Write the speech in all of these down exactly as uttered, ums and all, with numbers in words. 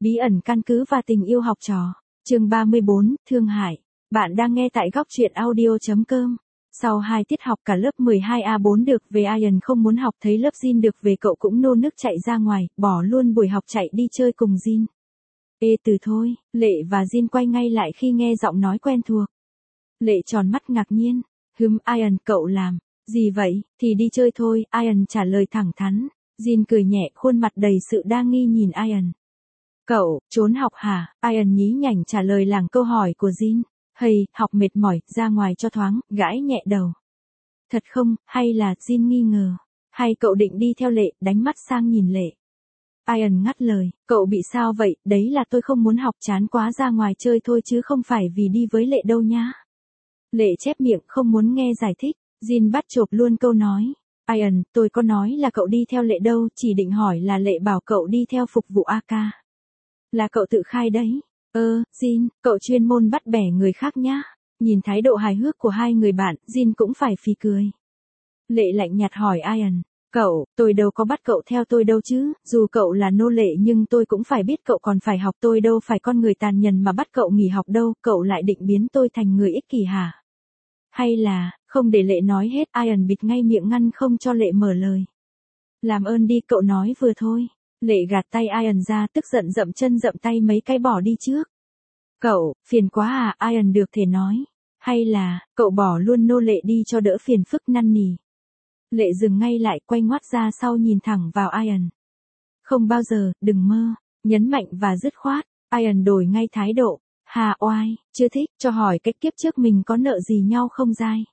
Bí ẩn căn cứ và tình yêu học trò. Chương ba mươi bốn, Thương hại. Bạn đang nghe tại góc truyện audio chấm com. Sau hai tiết học cả lớp mười hai A bốn được về, Ian không muốn học, thấy lớp Jin được về cậu cũng nô nức chạy ra ngoài, bỏ luôn buổi học chạy đi chơi cùng Jin. Ê từ thôi, Lệ và Jin quay ngay lại khi nghe giọng nói quen thuộc. Lệ tròn mắt ngạc nhiên. Hừm, Ian, cậu làm gì vậy? Thì đi chơi thôi, Ian trả lời thẳng thắn. Jin cười nhẹ, khuôn mặt đầy sự đa nghi nhìn Ian. Cậu, trốn học hả? Ian nhí nhảnh trả lời làng câu hỏi của Jin. Hay, học mệt mỏi, ra ngoài cho thoáng, gãi nhẹ đầu. Thật không, hay là, Jin nghi ngờ. Hay cậu định đi theo Lệ, đánh mắt sang nhìn Lệ. Ian ngắt lời, cậu bị sao vậy? Đấy là tôi không muốn học, chán quá, ra ngoài chơi thôi chứ không phải vì đi với Lệ đâu nhá. Lệ chép miệng không muốn nghe giải thích. Jin bắt chộp luôn câu nói. Ian, tôi có nói là cậu đi theo Lệ đâu, chỉ định hỏi là Lệ bảo cậu đi theo phục vụ a ca. Là cậu tự khai đấy. Ơ, Jin, cậu chuyên môn bắt bẻ người khác nhá. Nhìn thái độ hài hước của hai người bạn, Jin cũng phải phì cười. Lệ lạnh nhạt hỏi Ian, cậu, tôi đâu có bắt cậu theo tôi đâu chứ, dù cậu là nô lệ nhưng tôi cũng phải biết cậu còn phải học, tôi đâu phải con người tàn nhẫn mà bắt cậu nghỉ học đâu, cậu lại định biến tôi thành người ích kỷ hả? Hay là, không để Lệ nói hết, Ian bịt ngay miệng ngăn không cho Lệ mở lời. Làm ơn đi, cậu nói vừa thôi. Lệ gạt tay Ian ra, tức giận dậm chân dậm tay mấy cái bỏ đi trước. Cậu, phiền quá à, Ian được thể nói. Hay là, cậu bỏ luôn nô lệ đi cho đỡ phiền phức, năn nỉ. Lệ dừng ngay lại, quay ngoắt ra sau nhìn thẳng vào Ian. Không bao giờ, đừng mơ. Nhấn mạnh và dứt khoát. Ian đổi ngay thái độ. Hà oai, chưa thích, cho hỏi cách kiếp trước mình có nợ gì nhau không dai?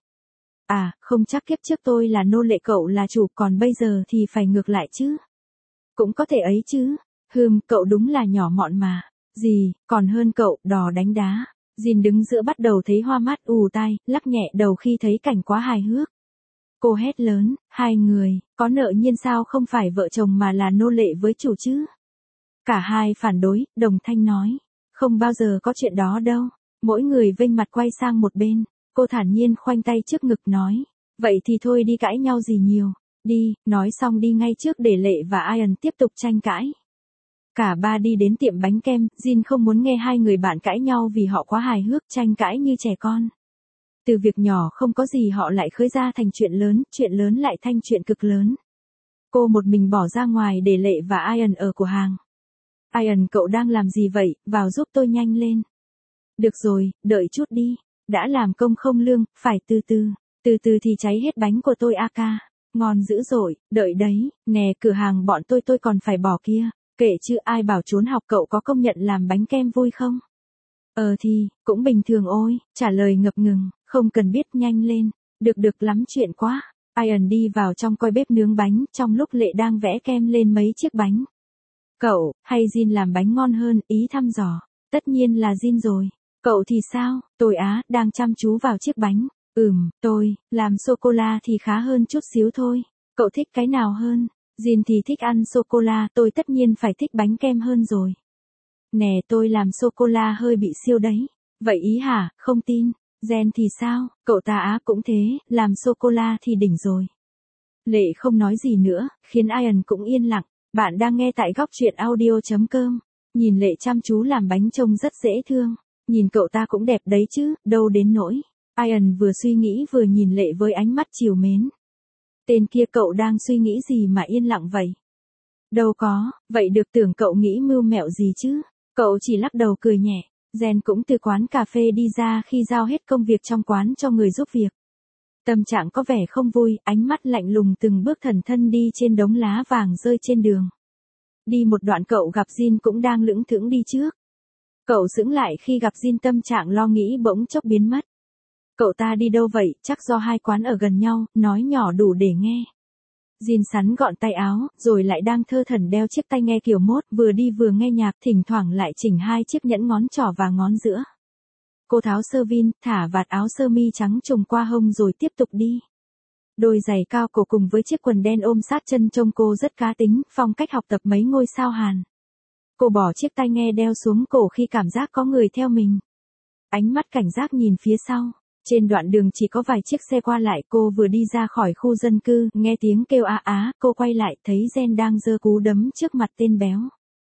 À, không chắc, kiếp trước tôi là nô lệ cậu là chủ, còn bây giờ thì phải ngược lại chứ. Cũng có thể ấy chứ. Hừm, cậu đúng là nhỏ mọn mà. Gì, còn hơn cậu, đò đánh đá. Jin đứng giữa bắt đầu thấy hoa mắt ù tai, lắc nhẹ đầu khi thấy cảnh quá hài hước. Cô hét lớn, hai người, có nợ nhiên sao không phải vợ chồng mà là nô lệ với chủ chứ? Cả hai phản đối, đồng thanh nói. Không bao giờ có chuyện đó đâu. Mỗi người vênh mặt quay sang một bên. Cô thản nhiên khoanh tay trước ngực nói. Vậy thì thôi đi, cãi nhau gì nhiều. Đi, nói xong đi ngay trước để Lệ và Ian tiếp tục tranh cãi. Cả ba đi đến tiệm bánh kem, Jin không muốn nghe hai người bạn cãi nhau vì họ quá hài hước, tranh cãi như trẻ con. Từ việc nhỏ không có gì họ lại khơi ra thành chuyện lớn, chuyện lớn lại thành chuyện cực lớn. Cô một mình bỏ ra ngoài để Lệ và Ian ở cửa hàng. Ian, cậu đang làm gì vậy, vào giúp tôi nhanh lên. Được rồi, đợi chút đi. Đã làm công không lương, phải từ từ. Từ từ thì cháy hết bánh của tôi a ca. Ngon dữ dội, đợi đấy, nè cửa hàng bọn tôi tôi còn phải bỏ kia. Kệ chứ, ai bảo trốn học, cậu có công nhận làm bánh kem vui không? Ờ thì, cũng bình thường ôi, trả lời ngập ngừng, không cần biết, nhanh lên. Được được lắm, chuyện quá. Ian đi vào trong coi bếp nướng bánh, trong lúc Lệ đang vẽ kem lên mấy chiếc bánh. Cậu, hay Jin làm bánh ngon hơn, ý thăm dò. Tất nhiên là Jin rồi. Cậu thì sao? Tôi á, đang chăm chú vào chiếc bánh. Ừm, tôi, làm sô-cô-la thì khá hơn chút xíu thôi. Cậu thích cái nào hơn? Jin thì thích ăn sô-cô-la, tôi tất nhiên phải thích bánh kem hơn rồi. Nè, tôi làm sô-cô-la hơi bị siêu đấy. Vậy ý hả, không tin. Jen thì sao? Cậu ta á cũng thế, làm sô-cô-la thì đỉnh rồi. Lệ không nói gì nữa, khiến Ian cũng yên lặng. Bạn đang nghe tại góc truyện audio chấm com. Nhìn Lệ chăm chú làm bánh trông rất dễ thương. Nhìn cậu ta cũng đẹp đấy chứ, đâu đến nỗi. Ian vừa suy nghĩ vừa nhìn Lệ với ánh mắt trìu mến. Tên kia, cậu đang suy nghĩ gì mà yên lặng vậy? Đâu có, vậy được, tưởng cậu nghĩ mưu mẹo gì chứ? Cậu chỉ lắc đầu cười nhẹ. Jen cũng từ quán cà phê đi ra khi giao hết công việc trong quán cho người giúp việc. Tâm trạng có vẻ không vui, ánh mắt lạnh lùng, từng bước thần thân đi trên đống lá vàng rơi trên đường. Đi một đoạn cậu gặp Jin cũng đang lững thững đi trước. Cậu sững lại khi gặp Jin, tâm trạng lo nghĩ bỗng chốc biến mất. Cậu ta đi đâu vậy, chắc do hai quán ở gần nhau, nói nhỏ đủ để nghe. Jin sắn gọn tay áo, rồi lại đang thơ thẩn đeo chiếc tai nghe kiểu mốt, vừa đi vừa nghe nhạc, thỉnh thoảng lại chỉnh hai chiếc nhẫn ngón trỏ và ngón giữa. Cô tháo sơ vin, thả vạt áo sơ mi trắng trùng qua hông rồi tiếp tục đi. Đôi giày cao cổ cùng với chiếc quần đen ôm sát chân trông cô rất cá tính, phong cách học tập mấy ngôi sao Hàn. Cô bỏ chiếc tai nghe đeo xuống cổ khi cảm giác có người theo mình. Ánh mắt cảnh giác nhìn phía sau. Trên đoạn đường chỉ có vài chiếc xe qua lại, cô vừa đi ra khỏi khu dân cư, nghe tiếng kêu á á, cô quay lại thấy Jen đang giơ cú đấm trước mặt tên béo.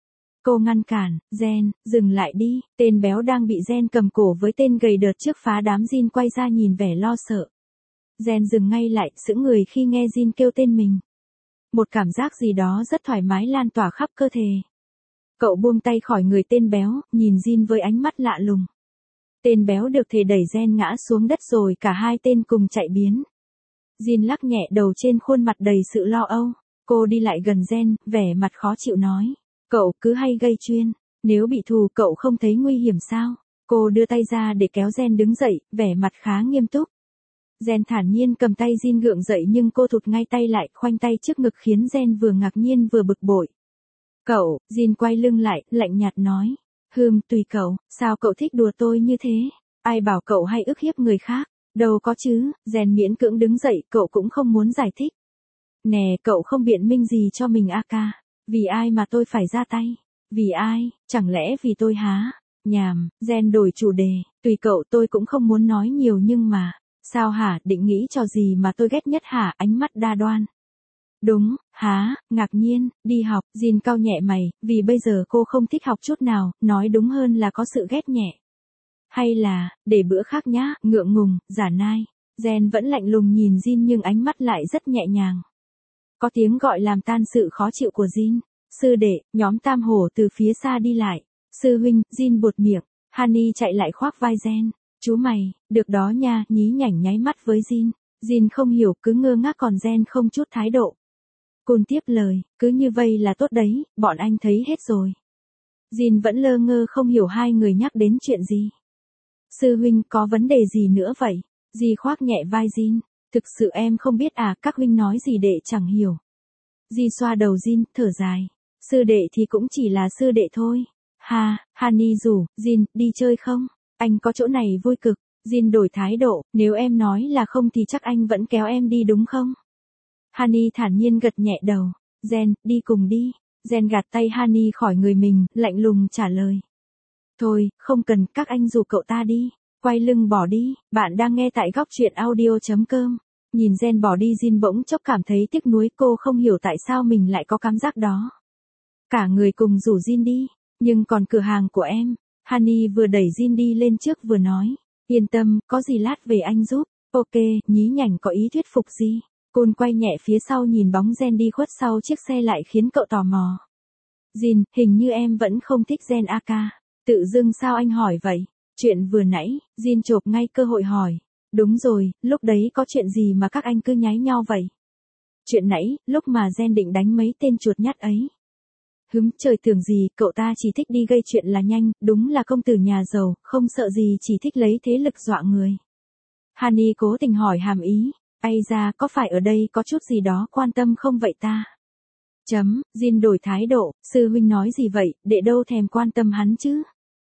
Cô ngăn cản, Gen, dừng lại đi, tên béo đang bị Gen cầm cổ với tên gầy đợt trước phá đám Jin quay ra nhìn vẻ lo sợ. Gen dừng ngay lại, sững người khi nghe Jin kêu tên mình. Một cảm giác gì đó rất thoải mái lan tỏa khắp cơ thể. Cậu buông tay khỏi người tên béo, nhìn Jin với ánh mắt lạ lùng. Tên béo được thể đẩy Gen ngã xuống đất rồi cả hai tên cùng chạy biến. Jin lắc nhẹ đầu trên khuôn mặt đầy sự lo âu. Cô đi lại gần Gen, vẻ mặt khó chịu nói. Cậu cứ hay gây chuyện, nếu bị thù cậu không thấy nguy hiểm sao? Cô đưa tay ra để kéo Gen đứng dậy, vẻ mặt khá nghiêm túc. Gen thản nhiên cầm tay Jin gượng dậy nhưng cô thụt ngay tay lại, khoanh tay trước ngực khiến Gen vừa ngạc nhiên vừa bực bội. Cậu, Jin quay lưng lại, lạnh nhạt nói. Hừm, tùy cậu, sao cậu thích đùa tôi như thế? Ai bảo cậu hay ức hiếp người khác? Đâu có chứ, Gen miễn cưỡng đứng dậy, cậu cũng không muốn giải thích. Nè, cậu không biện minh gì cho mình a ca. Vì ai mà tôi phải ra tay? Vì ai, chẳng lẽ vì tôi hả? Nhàm, Gen đổi chủ đề, tùy cậu, tôi cũng không muốn nói nhiều nhưng mà, sao hả, định nghĩ trò gì mà tôi ghét nhất hả? Ánh mắt đa đoan. Đúng, hả, ngạc nhiên, đi học, Jin cau nhẹ mày, vì bây giờ cô không thích học chút nào, nói đúng hơn là có sự ghét nhẹ. Hay là, để bữa khác nhá, ngượng ngùng, giả nai. Gen vẫn lạnh lùng nhìn Jin nhưng ánh mắt lại rất nhẹ nhàng. Có tiếng gọi làm tan sự khó chịu của Jin. Sư đệ, nhóm tam hổ từ phía xa đi lại. Sư huynh, Jin buột miệng. Honey chạy lại khoác vai Gen. Chú mày, được đó nha, nhí nhảnh nháy mắt với Jin. Jin không hiểu, cứ ngơ ngác còn Gen không chút thái độ. Côn tiếp lời, cứ như vậy là tốt đấy, bọn anh thấy hết rồi. Jin vẫn lơ ngơ không hiểu hai người nhắc đến chuyện gì. Sư huynh, có vấn đề gì nữa vậy? Di khoác nhẹ vai Jin. Thực sự em không biết à, các huynh nói gì đệ chẳng hiểu. Di xoa đầu Jin, thở dài. Sư đệ thì cũng chỉ là sư đệ thôi. Ha, Honey rủ, Jin, đi chơi không? Anh có chỗ này vui cực. Jin đổi thái độ, nếu em nói là không thì chắc anh vẫn kéo em đi đúng không? Honey thản nhiên gật nhẹ đầu. Gen, đi cùng đi. Gen gạt tay Honey khỏi người mình, lạnh lùng trả lời. Thôi, không cần, các anh rủ cậu ta đi. Quay lưng bỏ đi, bạn đang nghe tại góc truyện audio chấm com. Nhìn Gen bỏ đi Jin bỗng chốc cảm thấy tiếc nuối, cô không hiểu tại sao mình lại có cảm giác đó. Cả người cùng rủ Jin đi, nhưng còn cửa hàng của em. Honey vừa đẩy Jin đi lên trước vừa nói. Yên tâm, có gì lát về anh giúp. Ok, nhí nhảnh có ý thuyết phục gì. Côn quay nhẹ phía sau nhìn bóng Gen đi khuất sau chiếc xe lại khiến cậu tò mò. Jin, hình như em vẫn không thích Gen a ca. Tự dưng sao anh hỏi vậy? Chuyện vừa nãy, Jin chộp ngay cơ hội hỏi. Đúng rồi, lúc đấy có chuyện gì mà các anh cứ nháy nhau vậy? Chuyện nãy, lúc mà Gen định đánh mấy tên chuột nhắt ấy. Hứng, trời tưởng gì, cậu ta chỉ thích đi gây chuyện là nhanh, đúng là công tử nhà giàu, không sợ gì chỉ thích lấy thế lực dọa người. Honey cố tình hỏi hàm ý. Ây ra, có phải ở đây có chút gì đó quan tâm không vậy ta? Chấm, Jin đổi thái độ, sư huynh nói gì vậy, đệ đâu thèm quan tâm hắn chứ?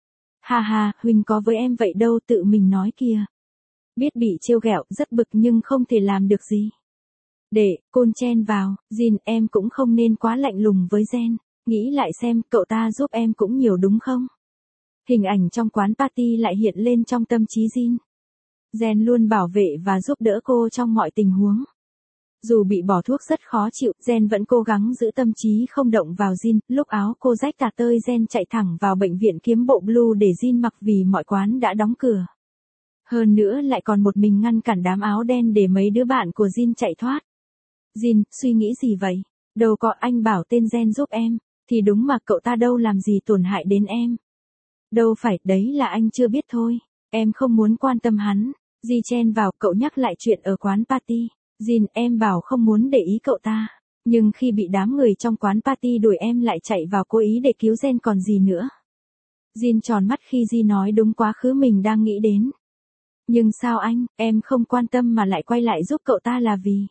Ha ha, huynh có với em vậy đâu, tự mình nói kìa. Biết bị trêu ghẹo, rất bực nhưng không thể làm được gì. Đệ, Côn chen vào, Jin, em cũng không nên quá lạnh lùng với Gen. Nghĩ lại xem, cậu ta giúp em cũng nhiều đúng không? Hình ảnh trong quán party lại hiện lên trong tâm trí Jin. Gen luôn bảo vệ và giúp đỡ cô trong mọi tình huống. Dù bị bỏ thuốc rất khó chịu, Gen vẫn cố gắng giữ tâm trí không động vào Jin. Lúc áo cô rách tả tơi, Gen chạy thẳng vào bệnh viện kiếm bộ blue để Jin mặc vì mọi quán đã đóng cửa. Hơn nữa lại còn một mình ngăn cản đám áo đen để mấy đứa bạn của Jin chạy thoát. Jin, suy nghĩ gì vậy? Đâu có, anh bảo tên Gen giúp em. Thì đúng mà, cậu ta đâu làm gì tổn hại đến em. Đâu phải, đấy là anh chưa biết thôi. Em không muốn quan tâm hắn. Di chen vào, cậu nhắc lại chuyện ở quán party. Jin, em bảo không muốn để ý cậu ta. Nhưng khi bị đám người trong quán party đuổi em lại chạy vào cố ý để cứu Gen còn gì nữa. Jin tròn mắt khi Di nói đúng quá khứ mình đang nghĩ đến. Nhưng sao anh, em không quan tâm mà lại quay lại giúp cậu ta là vì.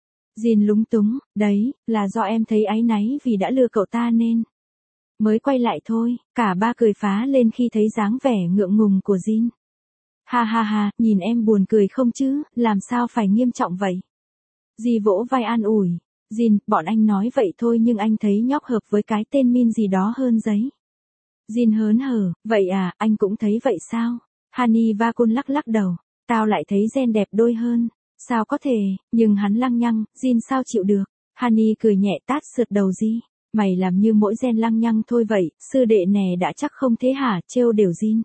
Jin lúng túng, đấy, là do em thấy áy náy vì đã lừa cậu ta nên. Mới quay lại thôi, cả ba cười phá lên khi thấy dáng vẻ ngượng ngùng của Jin. Ha ha ha, nhìn em buồn cười không chứ, làm sao phải nghiêm trọng vậy? Di vỗ vai an ủi. Jin, bọn anh nói vậy thôi nhưng anh thấy nhóc hợp với cái tên Min gì đó hơn giấy. Jin hớn hở, vậy à, anh cũng thấy vậy sao? Honey và Côn lắc lắc đầu. Tao lại thấy Gen đẹp đôi hơn. Sao có thể, nhưng hắn lăng nhăng, Jin sao chịu được. Honey cười nhẹ tát sượt đầu Di. Mày làm như mỗi Gen lăng nhăng thôi vậy, sư đệ nè đã chắc không thế hả, trêu đều Jin.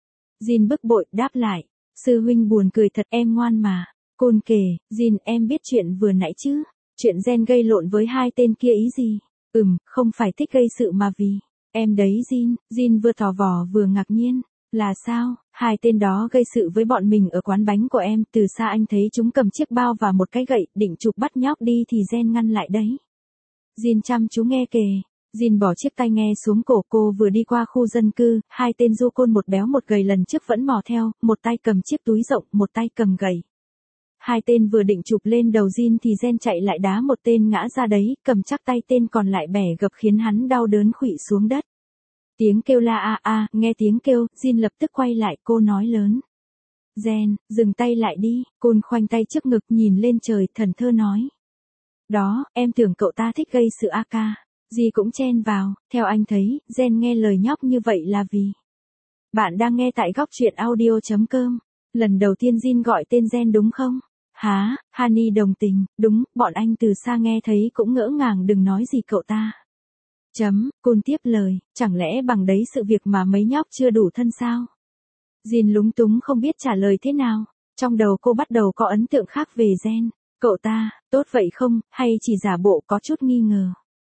Jin bức bội, đáp lại. Sư huynh buồn cười thật, em ngoan mà. Côn kề, Jin em biết chuyện vừa nãy chứ. Chuyện Gen gây lộn với hai tên kia ý gì? Ừm, không phải thích gây sự mà vì. Em đấy Jin, Jin vừa tò vò vừa ngạc nhiên. Là sao? Hai tên đó gây sự với bọn mình ở quán bánh của em, từ xa anh thấy chúng cầm chiếc bao và một cái gậy, định chụp bắt nhóc đi thì Gen ngăn lại đấy. Jin chăm chú nghe kể. Jin bỏ chiếc tai nghe xuống cổ, cô vừa đi qua khu dân cư, hai tên du côn một béo một gầy lần trước vẫn mò theo, một tay cầm chiếc túi rộng, một tay cầm gậy. Hai tên vừa định chụp lên đầu Jin thì Gen chạy lại đá một tên ngã ra đấy, cầm chắc tay tên còn lại bẻ gập khiến hắn đau đớn khuỵu xuống đất. Tiếng kêu la a a, nghe tiếng kêu, Jin lập tức quay lại, cô nói lớn. Gen, dừng tay lại đi, Côn khoanh tay trước ngực nhìn lên trời, thần thơ nói. Đó, em tưởng cậu ta thích gây sự a ca. Dì cũng chen vào, theo anh thấy, Gen nghe lời nhóc như vậy là vì. Bạn đang nghe tại góc truyện audio.com. Lần đầu tiên Jin gọi tên Gen đúng không? Hả, Hani đồng tình, đúng, bọn anh từ xa nghe thấy cũng ngỡ ngàng đừng nói gì cậu ta. Chấm, Côn tiếp lời, chẳng lẽ bằng đấy sự việc mà mấy nhóc chưa đủ thân sao? Jin lúng túng không biết trả lời thế nào. Trong đầu cô bắt đầu có ấn tượng khác về Gen. Cậu ta, tốt vậy không, hay chỉ giả bộ có chút nghi ngờ?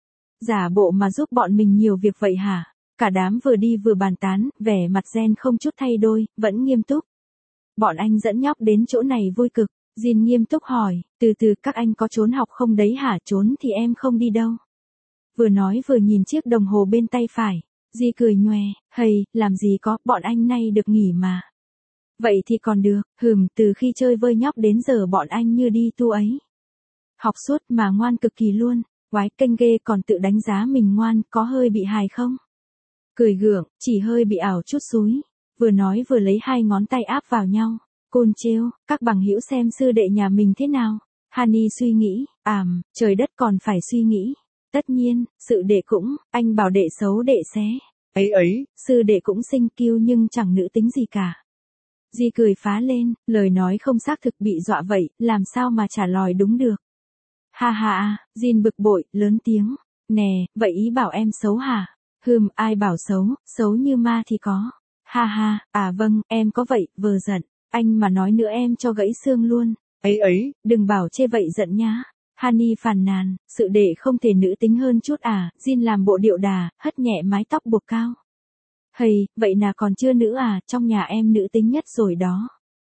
Giả bộ mà giúp bọn mình nhiều việc vậy hả? Cả đám vừa đi vừa bàn tán, vẻ mặt Gen không chút thay đổi, vẫn nghiêm túc. Bọn anh dẫn nhóc đến chỗ này vui cực. Jin nghiêm túc hỏi, từ từ các anh có trốn học không đấy hả? Trốn thì em không đi đâu. Vừa nói vừa nhìn chiếc đồng hồ bên tay phải. Di cười nhòe, hầy, làm gì có, bọn anh nay được nghỉ mà. Vậy thì còn được, hừm, từ khi chơi với nhóc đến giờ bọn anh như đi tu ấy. Học suốt mà ngoan cực kỳ luôn, quái kênh ghê còn tự đánh giá mình ngoan, có hơi bị hài không? Cười gượng, chỉ hơi bị ảo chút xúi. Vừa nói vừa lấy hai ngón tay áp vào nhau. Côn trêu, các bằng hữu xem sư đệ nhà mình thế nào. Hani suy nghĩ, ảm, trời đất còn phải suy nghĩ. Tất nhiên, sự đệ cũng, anh bảo đệ xấu đệ xé. Ấy ấy, sư đệ cũng xinh kiêu nhưng chẳng nữ tính gì cả. Di cười phá lên, lời nói không xác thực bị dọa vậy, làm sao mà trả lời đúng được. Ha ha, Jin bực bội, lớn tiếng. Nè, vậy ý bảo em xấu hả? Hừm, ai bảo xấu, xấu như ma thì có. Ha ha, à vâng, em có vậy, vờ giận. Anh mà nói nữa em cho gãy xương luôn. Ấy ấy, đừng bảo chê vậy giận nhá. Hani phàn nàn, sự đệ không thể nữ tính hơn chút à, Jin làm bộ điệu đà, hất nhẹ mái tóc buộc cao. Hầy, vậy là còn chưa nữ à, trong nhà em nữ tính nhất rồi đó.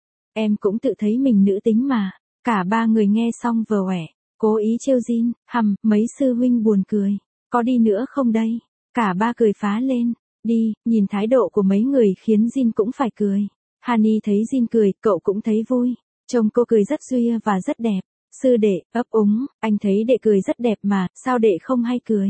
Em cũng tự thấy mình nữ tính mà. Cả ba người nghe xong vờ quẻ, cố ý trêu Jin, hầm, mấy sư huynh buồn cười. Có đi nữa không đây? Cả ba cười phá lên. Đi, nhìn thái độ của mấy người khiến Jin cũng phải cười. Hani thấy Jin cười, cậu cũng thấy vui. Trông cô cười rất duy và rất đẹp. Sư đệ, ấp úng, anh thấy đệ cười rất đẹp mà, sao đệ không hay cười?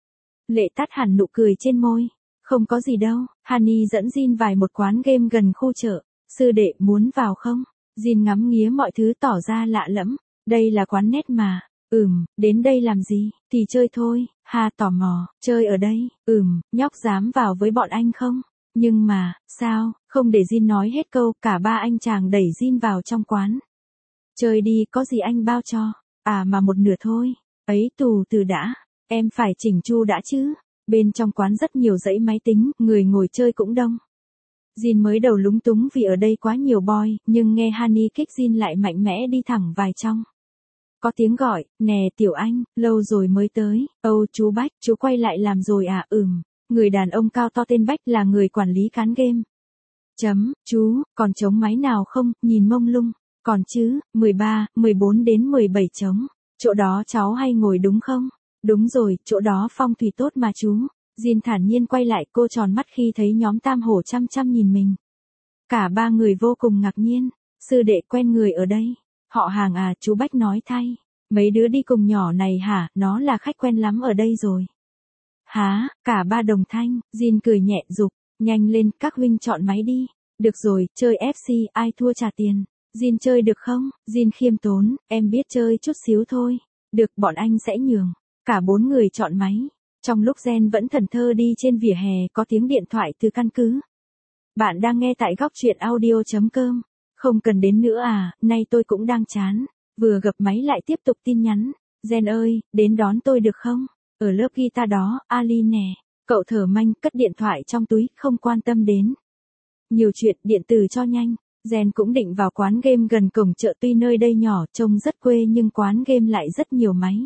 Lệ tắt hẳn nụ cười trên môi. Không có gì đâu, Hani dẫn Jin vài một quán game gần khu chợ. Sư đệ muốn vào không? Jin ngắm nghía mọi thứ tỏ ra lạ lẫm. Đây là quán net mà. Ừm, đến đây làm gì? Thì chơi thôi. Ha tò mò, chơi ở đây. Ừm, nhóc dám vào với bọn anh không? Nhưng mà, sao, không để Jin nói hết câu, cả ba anh chàng đẩy Jin vào trong quán. Chơi đi, có gì anh bao cho. À mà một nửa thôi. Ấy tù từ đã. Em phải chỉnh chu đã chứ. Bên trong quán rất nhiều dãy máy tính, người ngồi chơi cũng đông. Jin mới đầu lúng túng vì ở đây quá nhiều boy, nhưng nghe Hani kích Jin lại mạnh mẽ đi thẳng vào trong. Có tiếng gọi, nè tiểu anh, lâu rồi mới tới. Âu chú Bách, chú quay lại làm rồi à? Ừm, người đàn ông cao to tên Bách là người quản lý cán game. Chấm, chú, còn trống máy nào không, nhìn mông lung. Còn chứ, mười ba, mười bốn đến mười bảy trống. Chỗ đó cháu hay ngồi đúng không? Đúng rồi, chỗ đó phong thủy tốt mà chú. Jin thản nhiên quay lại, cô tròn mắt khi thấy nhóm tam hổ chăm chăm nhìn mình. Cả ba người vô cùng ngạc nhiên. Sư đệ quen người ở đây. Họ hàng à, chú Bách nói thay. Mấy đứa đi cùng nhỏ này hả, nó là khách quen lắm ở đây rồi. Hả, cả ba đồng thanh, Jin cười nhẹ dục, nhanh lên, các huynh chọn máy đi. Được rồi, chơi ép xê, ai thua trả tiền. Jin chơi được không? Jin khiêm tốn, em biết chơi chút xíu thôi. Được, bọn anh sẽ nhường. Cả bốn người chọn máy. Trong lúc Gen vẫn thần thơ đi trên vỉa hè có tiếng điện thoại từ căn cứ. Bạn đang nghe tại góc truyện audio.com. Không cần đến nữa à, nay tôi cũng đang chán. Vừa gập máy lại tiếp tục tin nhắn. Gen ơi, đến đón tôi được không? Ở lớp guitar đó, Ali nè. Cậu thở manh, cất điện thoại trong túi, không quan tâm đến. Nhiều chuyện, điện tử cho nhanh. Jen cũng định vào quán game gần cổng chợ, tuy nơi đây nhỏ, trông rất quê nhưng quán game lại rất nhiều máy.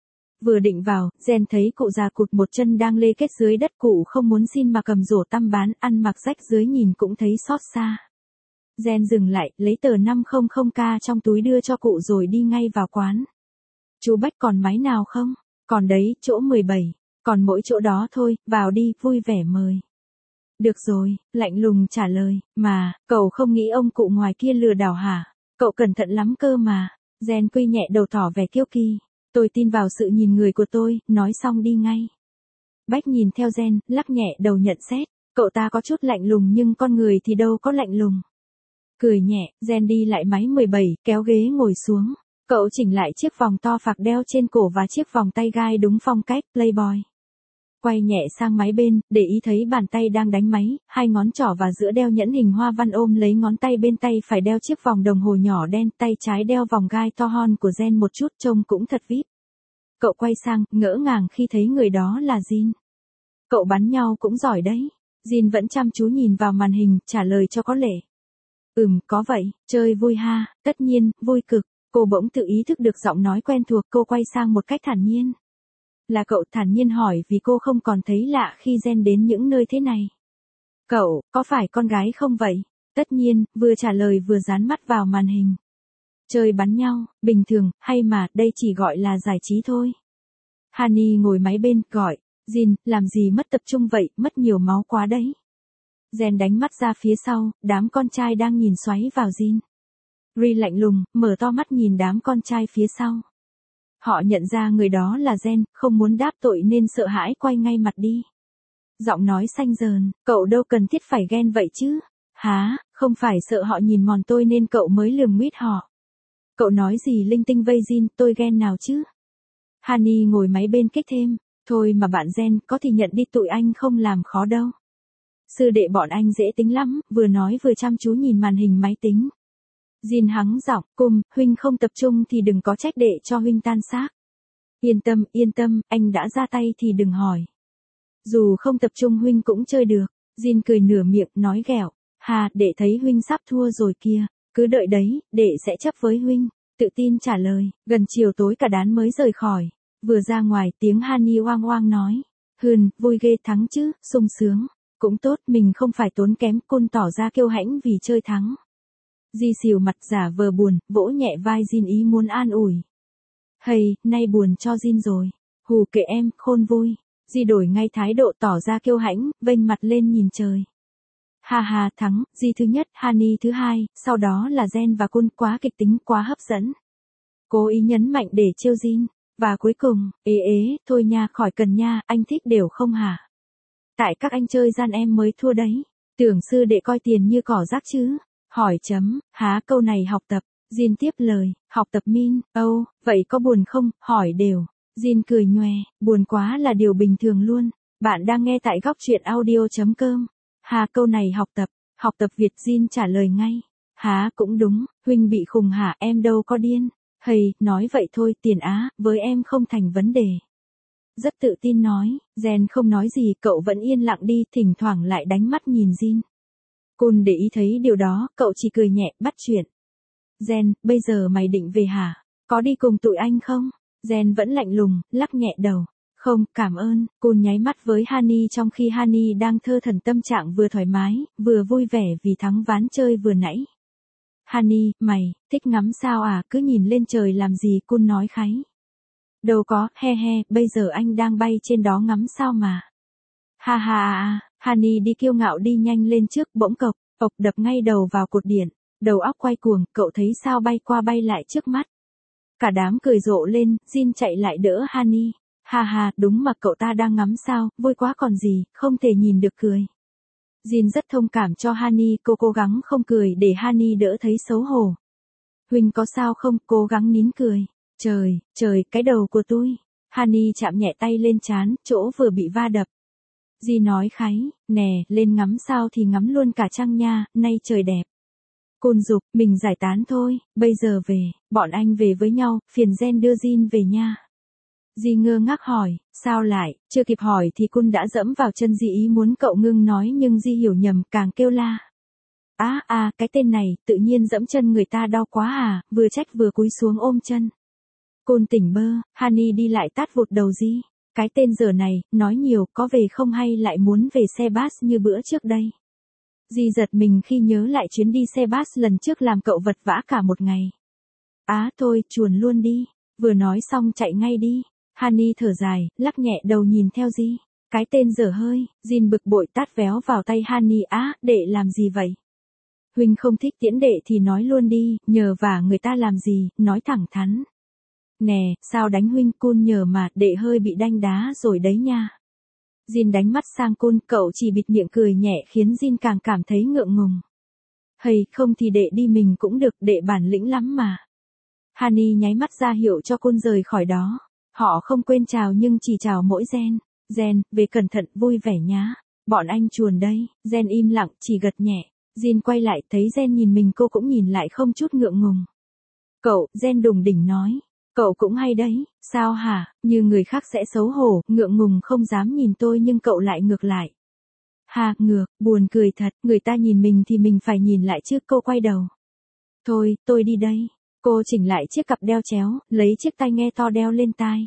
Vừa định vào, Jen thấy cụ già cụt một chân đang lê kết dưới đất, cụ không muốn xin mà cầm rổ tăm bán, ăn mặc rách dưới nhìn cũng thấy xót xa. Jen dừng lại, lấy tờ năm trăm k trong túi đưa cho cụ rồi đi ngay vào quán. Chú Bách còn máy nào không? Còn đấy, chỗ mười bảy. Còn mỗi chỗ đó thôi, vào đi, vui vẻ mời. Được rồi, lạnh lùng trả lời, mà, cậu không nghĩ ông cụ ngoài kia lừa đảo hả? Cậu cẩn thận lắm cơ mà. Jen quy nhẹ đầu tỏ vẻ kiêu kỳ. Tôi tin vào sự nhìn người của tôi, nói xong đi ngay. Bách nhìn theo Jen, lắc nhẹ đầu nhận xét. Cậu ta có chút lạnh lùng nhưng con người thì đâu có lạnh lùng. Cười nhẹ, Jen đi lại máy mười bảy, kéo ghế ngồi xuống. Cậu chỉnh lại chiếc vòng to phạc đeo trên cổ và chiếc vòng tay gai đúng phong cách Playboy. Quay nhẹ sang máy bên, để ý thấy bàn tay đang đánh máy, hai ngón trỏ và giữa đeo nhẫn hình hoa văn ôm lấy ngón tay bên tay phải đeo chiếc vòng đồng hồ nhỏ đen, tay trái đeo vòng gai to hon của Jen một chút, trông cũng thật vip. Cậu quay sang, ngỡ ngàng khi thấy người đó là Jin. Cậu bắn nhau cũng giỏi đấy. Jin vẫn chăm chú nhìn vào màn hình, trả lời cho có lệ. Ừm, có vậy, chơi vui ha, tất nhiên, vui cực. Cô bỗng tự ý thức được giọng nói quen thuộc, cô quay sang một cách thản nhiên. Là cậu? Thản nhiên hỏi vì cô không còn thấy lạ khi Jen đến những nơi thế này. Cậu, có phải con gái không vậy? Tất nhiên, vừa trả lời vừa dán mắt vào màn hình. Chơi bắn nhau, bình thường, hay mà, đây chỉ gọi là giải trí thôi. Hani ngồi máy bên, gọi, Jin, làm gì mất tập trung vậy, mất nhiều máu quá đấy. Jen đánh mắt ra phía sau, đám con trai đang nhìn xoáy vào Jin. Ri lạnh lùng, mở to mắt nhìn đám con trai phía sau. Họ nhận ra người đó là Jen, không muốn đáp tội nên sợ hãi quay ngay mặt đi. Giọng nói xanh dờn, cậu đâu cần thiết phải ghen vậy chứ. Hả, không phải sợ họ nhìn mòn tôi nên cậu mới lườm nguyết họ. Cậu nói gì linh tinh vây Jin, tôi ghen nào chứ. Hani ngồi máy bên kích thêm, thôi mà bạn Jen, có thì nhận đi, tụi anh không làm khó đâu. Sư đệ bọn anh dễ tính lắm, vừa nói vừa chăm chú nhìn màn hình máy tính. Jin hắng giọng, cung, huynh không tập trung thì đừng có trách đệ cho huynh tan xác. Yên tâm, yên tâm, anh đã ra tay thì đừng hỏi. Dù không tập trung huynh cũng chơi được. Jin cười nửa miệng, nói ghẹo. Hà, đệ thấy huynh sắp thua rồi kìa. Cứ đợi đấy, đệ sẽ chấp với huynh. Tự tin trả lời, gần chiều tối cả đám mới rời khỏi. Vừa ra ngoài tiếng Hani oang oang nói. Hừn, vui ghê, thắng chứ, sung sướng. Cũng tốt, mình không phải tốn kém, Côn tỏ ra kiêu hãnh vì chơi thắng. Di xìu mặt giả vờ buồn, vỗ nhẹ vai Jin ý muốn an ủi. Hầy, nay buồn cho Jin rồi. Hù kệ em, khôn vui. Di đổi ngay thái độ tỏ ra kiêu hãnh, vênh mặt lên nhìn trời. Ha ha, thắng, Di thứ nhất, Hani thứ hai, sau đó là Jen và Côn, quá kịch tính, quá hấp dẫn. Cố ý nhấn mạnh để trêu Jin. Và cuối cùng, ế ế, thôi nha, khỏi cần nha, anh thích đều không hả? Tại các anh chơi gian em mới thua đấy. Tưởng sư đệ coi tiền như cỏ rác chứ. Hỏi chấm, há câu này học tập. Jin tiếp lời, học tập min, âu, oh, vậy có buồn không, hỏi đều. Jin cười nhòe, buồn quá là điều bình thường luôn. Bạn đang nghe tại góc truyện audio chấm com. Hà, câu này học tập, học tập Việt. Jin trả lời ngay. Há, cũng đúng, huynh bị khùng hả, em đâu có điên. Hầy, nói vậy thôi, tiền á, với em không thành vấn đề. Rất tự tin nói, Jen không nói gì, cậu vẫn yên lặng đi, thỉnh thoảng lại đánh mắt nhìn Jin. Côn để ý thấy điều đó, cậu chỉ cười nhẹ, bắt chuyện. Jen, bây giờ mày định về hả? Có đi cùng tụi anh không? Jen vẫn lạnh lùng, lắc nhẹ đầu. Không, cảm ơn. Côn nháy mắt với Hani trong khi Hani đang thơ thẩn, tâm trạng vừa thoải mái, vừa vui vẻ vì thắng ván chơi vừa nãy. Hani, mày, thích ngắm sao à, cứ nhìn lên trời làm gì, Côn nói kháy. Đâu có, he he, bây giờ anh đang bay trên đó ngắm sao mà. Ha ha ha, Hani đi kiêu ngạo đi nhanh lên trước, bỗng cộc, ộc đập ngay đầu vào cột điện, đầu óc quay cuồng, cậu thấy sao bay qua bay lại trước mắt. Cả đám cười rộ lên, Jin chạy lại đỡ Hani. Ha ha, đúng mà cậu ta đang ngắm sao, vui quá còn gì, không thể nhìn được cười. Jin rất thông cảm cho Hani, cô cố gắng không cười để Hani đỡ thấy xấu hổ. Huynh có sao không, cố gắng nín cười. Trời, trời, cái đầu của tôi. Hani chạm nhẹ tay lên trán, chỗ vừa bị va đập. Di nói kháy, nè, lên ngắm sao thì ngắm luôn cả trăng nha, nay trời đẹp. Côn dục, mình giải tán thôi, bây giờ về, bọn anh về với nhau, phiền Jen đưa Jin về nha. Di ngơ ngác hỏi, sao lại, chưa kịp hỏi thì Kun đã dẫm vào chân Di ý muốn cậu ngưng nói nhưng Di hiểu nhầm càng kêu la. Á à, à, cái tên này, tự nhiên dẫm chân người ta đau quá à, vừa trách vừa cúi xuống ôm chân. Kun tỉnh bơ, Hani đi lại tát vụt đầu Di. Cái tên giờ này, nói nhiều, có về không hay lại muốn về xe bus như bữa trước đây. Di giật mình khi nhớ lại chuyến đi xe bus lần trước làm cậu vật vã cả một ngày. Á thôi, chuồn luôn đi. Vừa nói xong chạy ngay đi. Hani thở dài, lắc nhẹ đầu nhìn theo Di. Cái tên dở hơi, Jin bực bội tát véo vào tay Hani. Á, đệ làm gì vậy? Huynh không thích tiễn đệ thì nói luôn đi, nhờ vả người ta làm gì, nói thẳng thắn. Nè, sao đánh huynh? Kun nhờ mà, đệ hơi bị đanh đá rồi đấy nha. Jin đánh mắt sang Kun, cậu chỉ bịt miệng cười nhẹ khiến Jin càng cảm thấy ngượng ngùng. Hầy, không thì đệ đi mình cũng được, đệ bản lĩnh lắm mà. Hani nháy mắt ra hiệu cho Kun rời khỏi đó. Họ không quên chào nhưng chỉ chào mỗi Gen. Gen, về cẩn thận, vui vẻ nhá. Bọn anh chuồn đây. Gen im lặng, chỉ gật nhẹ. Jin quay lại, thấy Gen nhìn mình cô cũng nhìn lại không chút ngượng ngùng. Cậu, Gen đùng đỉnh nói. Cậu cũng hay đấy, sao hả, như người khác sẽ xấu hổ, ngượng ngùng không dám nhìn tôi nhưng cậu lại ngược lại. Hà, ngược, buồn cười thật, người ta nhìn mình thì mình phải nhìn lại chứ. Cô quay đầu. Thôi, tôi đi đây. Cô chỉnh lại chiếc cặp đeo chéo, lấy chiếc tai nghe to đeo lên tai.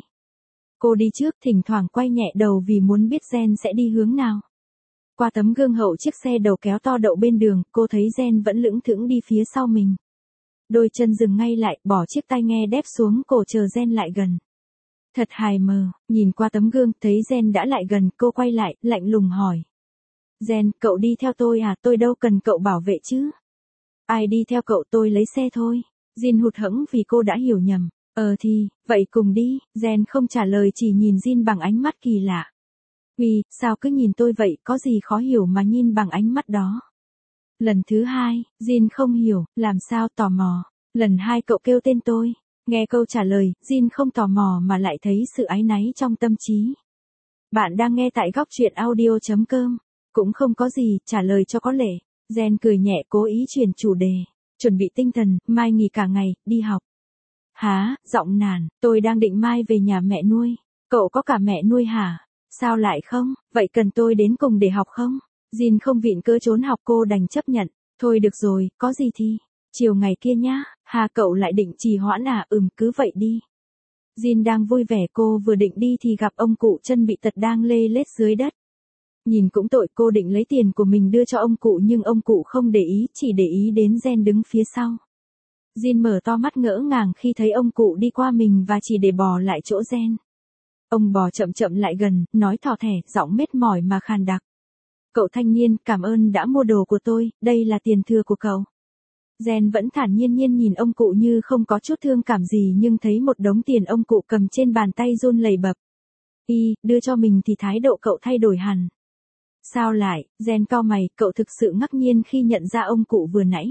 Cô đi trước, thỉnh thoảng quay nhẹ đầu vì muốn biết Gen sẽ đi hướng nào. Qua tấm gương hậu chiếc xe đầu kéo to đậu bên đường, cô thấy Gen vẫn lững thững đi phía sau mình. Đôi chân dừng ngay lại, bỏ chiếc tai nghe đép xuống cổ chờ Gen lại gần. Thật hài mờ, nhìn qua tấm gương, thấy Gen đã lại gần, cô quay lại, lạnh lùng hỏi. Gen, cậu đi theo tôi à, tôi đâu cần cậu bảo vệ chứ. Ai đi theo cậu, tôi lấy xe thôi. Jin hụt hẫng vì cô đã hiểu nhầm. Ờ thì, vậy cùng đi. Gen không trả lời, chỉ nhìn Jin bằng ánh mắt kỳ lạ. Uy, sao cứ nhìn tôi vậy, có gì khó hiểu mà nhìn bằng ánh mắt đó. Lần thứ hai, Jin không hiểu, làm sao, tò mò. Lần hai cậu kêu tên tôi. Nghe câu trả lời, Jin không tò mò mà lại thấy sự áy náy trong tâm trí. Bạn đang nghe tại góc truyện audio chấm com. Cũng không có gì, trả lời cho có lệ. Gen cười nhẹ cố ý chuyển chủ đề. Chuẩn bị tinh thần, mai nghỉ cả ngày, đi học. Hả, giọng nản, tôi đang định mai về nhà mẹ nuôi. Cậu có cả mẹ nuôi hả? Sao lại không, vậy cần tôi đến cùng để học không? Jin không vịn cớ trốn học, cô đành chấp nhận. Thôi được rồi, có gì thì. Chiều ngày kia nhá, hà cậu lại định trì hoãn à, ừm cứ vậy đi. Jin đang vui vẻ, cô vừa định đi thì gặp ông cụ chân bị tật đang lê lết dưới đất. Nhìn cũng tội, cô định lấy tiền của mình đưa cho ông cụ nhưng ông cụ không để ý, chỉ để ý đến Gen đứng phía sau. Jin mở to mắt ngỡ ngàng khi thấy ông cụ đi qua mình và chỉ để bò lại chỗ Gen. Ông bò chậm chậm lại gần, nói thỏ thẻ, giọng mệt mỏi mà khàn đặc. Cậu thanh niên, cảm ơn đã mua đồ của tôi, đây là tiền thừa của cậu. Gen vẫn thản nhiên nhiên nhìn ông cụ như không có chút thương cảm gì nhưng thấy một đống tiền ông cụ cầm trên bàn tay run lẩy bập. Y, đưa cho mình thì thái độ cậu thay đổi hẳn. Sao lại, Gen cau mày, cậu thực sự ngạc nhiên khi nhận ra ông cụ vừa nãy.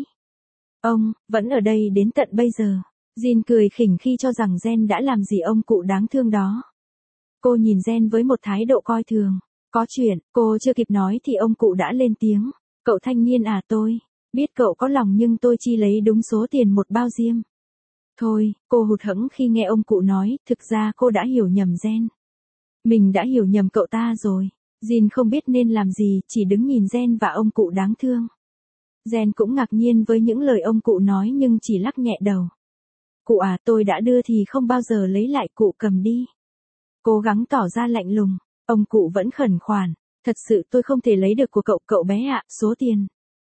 Ông, vẫn ở đây đến tận bây giờ. Jin cười khỉnh khi cho rằng Gen đã làm gì ông cụ đáng thương đó. Cô nhìn Gen với một thái độ coi thường. Có chuyện, cô chưa kịp nói thì ông cụ đã lên tiếng. Cậu thanh niên à, tôi biết cậu có lòng nhưng tôi chỉ lấy đúng số tiền một bao diêm. Thôi, cô hụt hẫng khi nghe ông cụ nói, thực ra cô đã hiểu nhầm Gen. Mình đã hiểu nhầm cậu ta rồi. Jin không biết nên làm gì, chỉ đứng nhìn Gen và ông cụ đáng thương. Gen cũng ngạc nhiên với những lời ông cụ nói nhưng chỉ lắc nhẹ đầu. Cụ à, tôi đã đưa thì không bao giờ lấy lại, cụ cầm đi. Cố gắng tỏ ra lạnh lùng, ông cụ vẫn khẩn khoản. Thật sự tôi không thể lấy được của cậu, cậu bé ạ, số tiền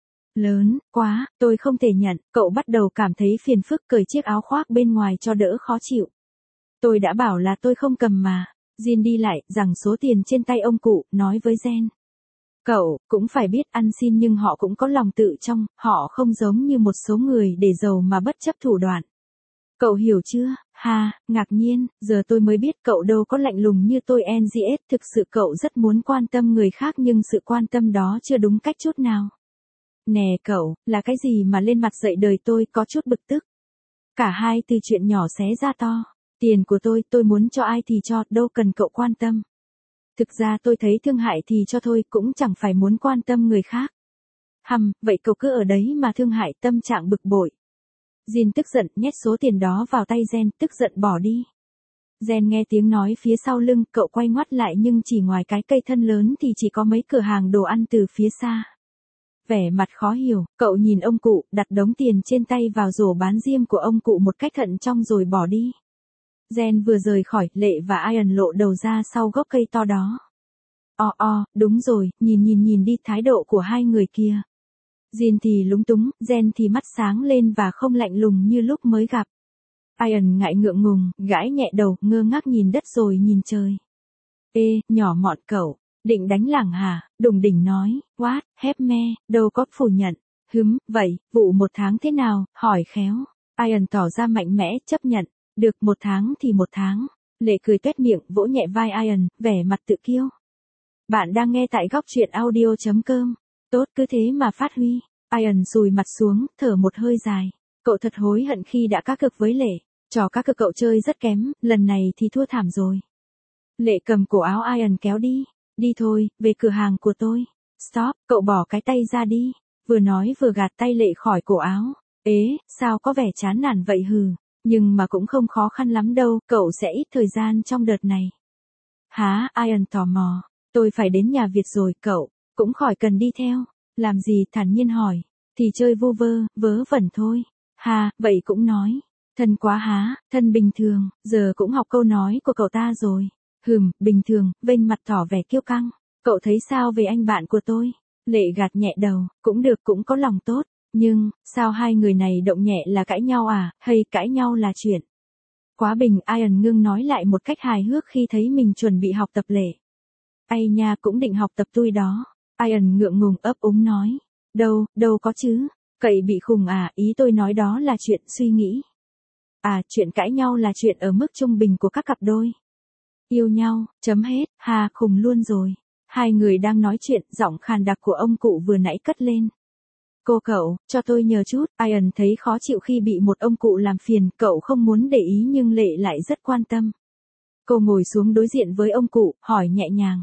lớn quá, tôi không thể nhận. Cậu bắt đầu cảm thấy phiền phức, cởi chiếc áo khoác bên ngoài cho đỡ khó chịu. Tôi đã bảo là tôi không cầm mà. Jin đi lại, rằng số tiền trên tay ông cụ, nói với Gen. Cậu, cũng phải biết ăn xin nhưng họ cũng có lòng tự trọng, họ không giống như một số người để giàu mà bất chấp thủ đoạn. Cậu hiểu chưa? Ha, ngạc nhiên, giờ tôi mới biết cậu đâu có lạnh lùng như tôi en giê ét, thực sự cậu rất muốn quan tâm người khác nhưng sự quan tâm đó chưa đúng cách chút nào. Nè cậu, là cái gì mà lên mặt dậy đời tôi, có chút bực tức. Cả hai từ chuyện nhỏ xé ra to. Tiền của tôi, tôi muốn cho ai thì cho, đâu cần cậu quan tâm. Thực ra tôi thấy thương hại thì cho thôi, cũng chẳng phải muốn quan tâm người khác. Hầm, vậy cậu cứ ở đấy mà thương hại, tâm trạng bực bội. Jin tức giận nhét số tiền đó vào tay Gen, tức giận bỏ đi. Jen nghe tiếng nói phía sau lưng, cậu quay ngoắt lại nhưng chỉ ngoài cái cây thân lớn thì chỉ có mấy cửa hàng đồ ăn từ phía xa. Vẻ mặt khó hiểu, cậu nhìn ông cụ, đặt đống tiền trên tay vào rổ bán diêm của ông cụ một cách thận trọng rồi bỏ đi. Jen vừa rời khỏi, Lệ và Ian lộ đầu ra sau gốc cây to đó. O o, đúng rồi, nhìn nhìn nhìn đi, thái độ của hai người kia. Jin thì lúng túng, Jen thì mắt sáng lên và không lạnh lùng như lúc mới gặp. Ian ngại ngượng ngùng, gãi nhẹ đầu, ngơ ngác nhìn đất rồi nhìn trời. Ê, nhỏ mọn cậu, định đánh lảng hả? Đùng đỉnh nói, what, hép me, đâu có phủ nhận. Hứm, vậy, vụ một tháng thế nào, hỏi khéo. Ian tỏ ra mạnh mẽ, chấp nhận. Được một tháng thì một tháng. Lệ cười tuét miệng, vỗ nhẹ vai Ian, vẻ mặt tự kiêu. Bạn đang nghe tại góc truyện audio chấm com. Tốt cứ thế mà phát huy. Ian rùi mặt xuống, thở một hơi dài. Cậu thật hối hận khi đã cá cược với Lệ. Trò cá cược cậu chơi rất kém, lần này thì thua thảm rồi. Lệ cầm cổ áo Ian kéo đi. Đi thôi, về cửa hàng của tôi. Stop, cậu bỏ cái tay ra đi. Vừa nói vừa gạt tay Lệ khỏi cổ áo. Ế, sao có vẻ chán nản vậy hừ. Nhưng mà cũng không khó khăn lắm đâu, cậu sẽ ít thời gian trong đợt này. Hả, Ian tò mò. Tôi phải đến nhà Việt rồi, cậu, cũng khỏi cần đi theo. Làm gì, thản nhiên hỏi. Thì chơi vu vơ, vớ vẩn thôi. Ha, vậy cũng nói. Thân quá há, thân bình thường, giờ cũng học câu nói của cậu ta rồi. Hừm, bình thường, vênh mặt tỏ vẻ kiêu căng. Cậu thấy sao về anh bạn của tôi? Lệ gạt nhẹ đầu, cũng được, cũng có lòng tốt. Nhưng, sao hai người này động nhẹ là cãi nhau à, hay cãi nhau là chuyện? Quá bình, Ian ngưng nói lại một cách hài hước khi thấy mình chuẩn bị học tập Lệ. Ây nha, cũng định học tập tôi đó. Ian ngượng ngùng ấp úng nói. Đâu, đâu có chứ. Cậy bị khùng à, ý tôi nói đó là chuyện suy nghĩ. À, chuyện cãi nhau là chuyện ở mức trung bình của các cặp đôi. Yêu nhau, chấm hết, hà khùng luôn rồi. Hai người đang nói chuyện, giọng khàn đặc của ông cụ vừa nãy cất lên. Cô cậu, cho tôi nhờ chút. Ian thấy khó chịu khi bị một ông cụ làm phiền, cậu không muốn để ý nhưng Lệ lại rất quan tâm. Cô ngồi xuống đối diện với ông cụ, hỏi nhẹ nhàng.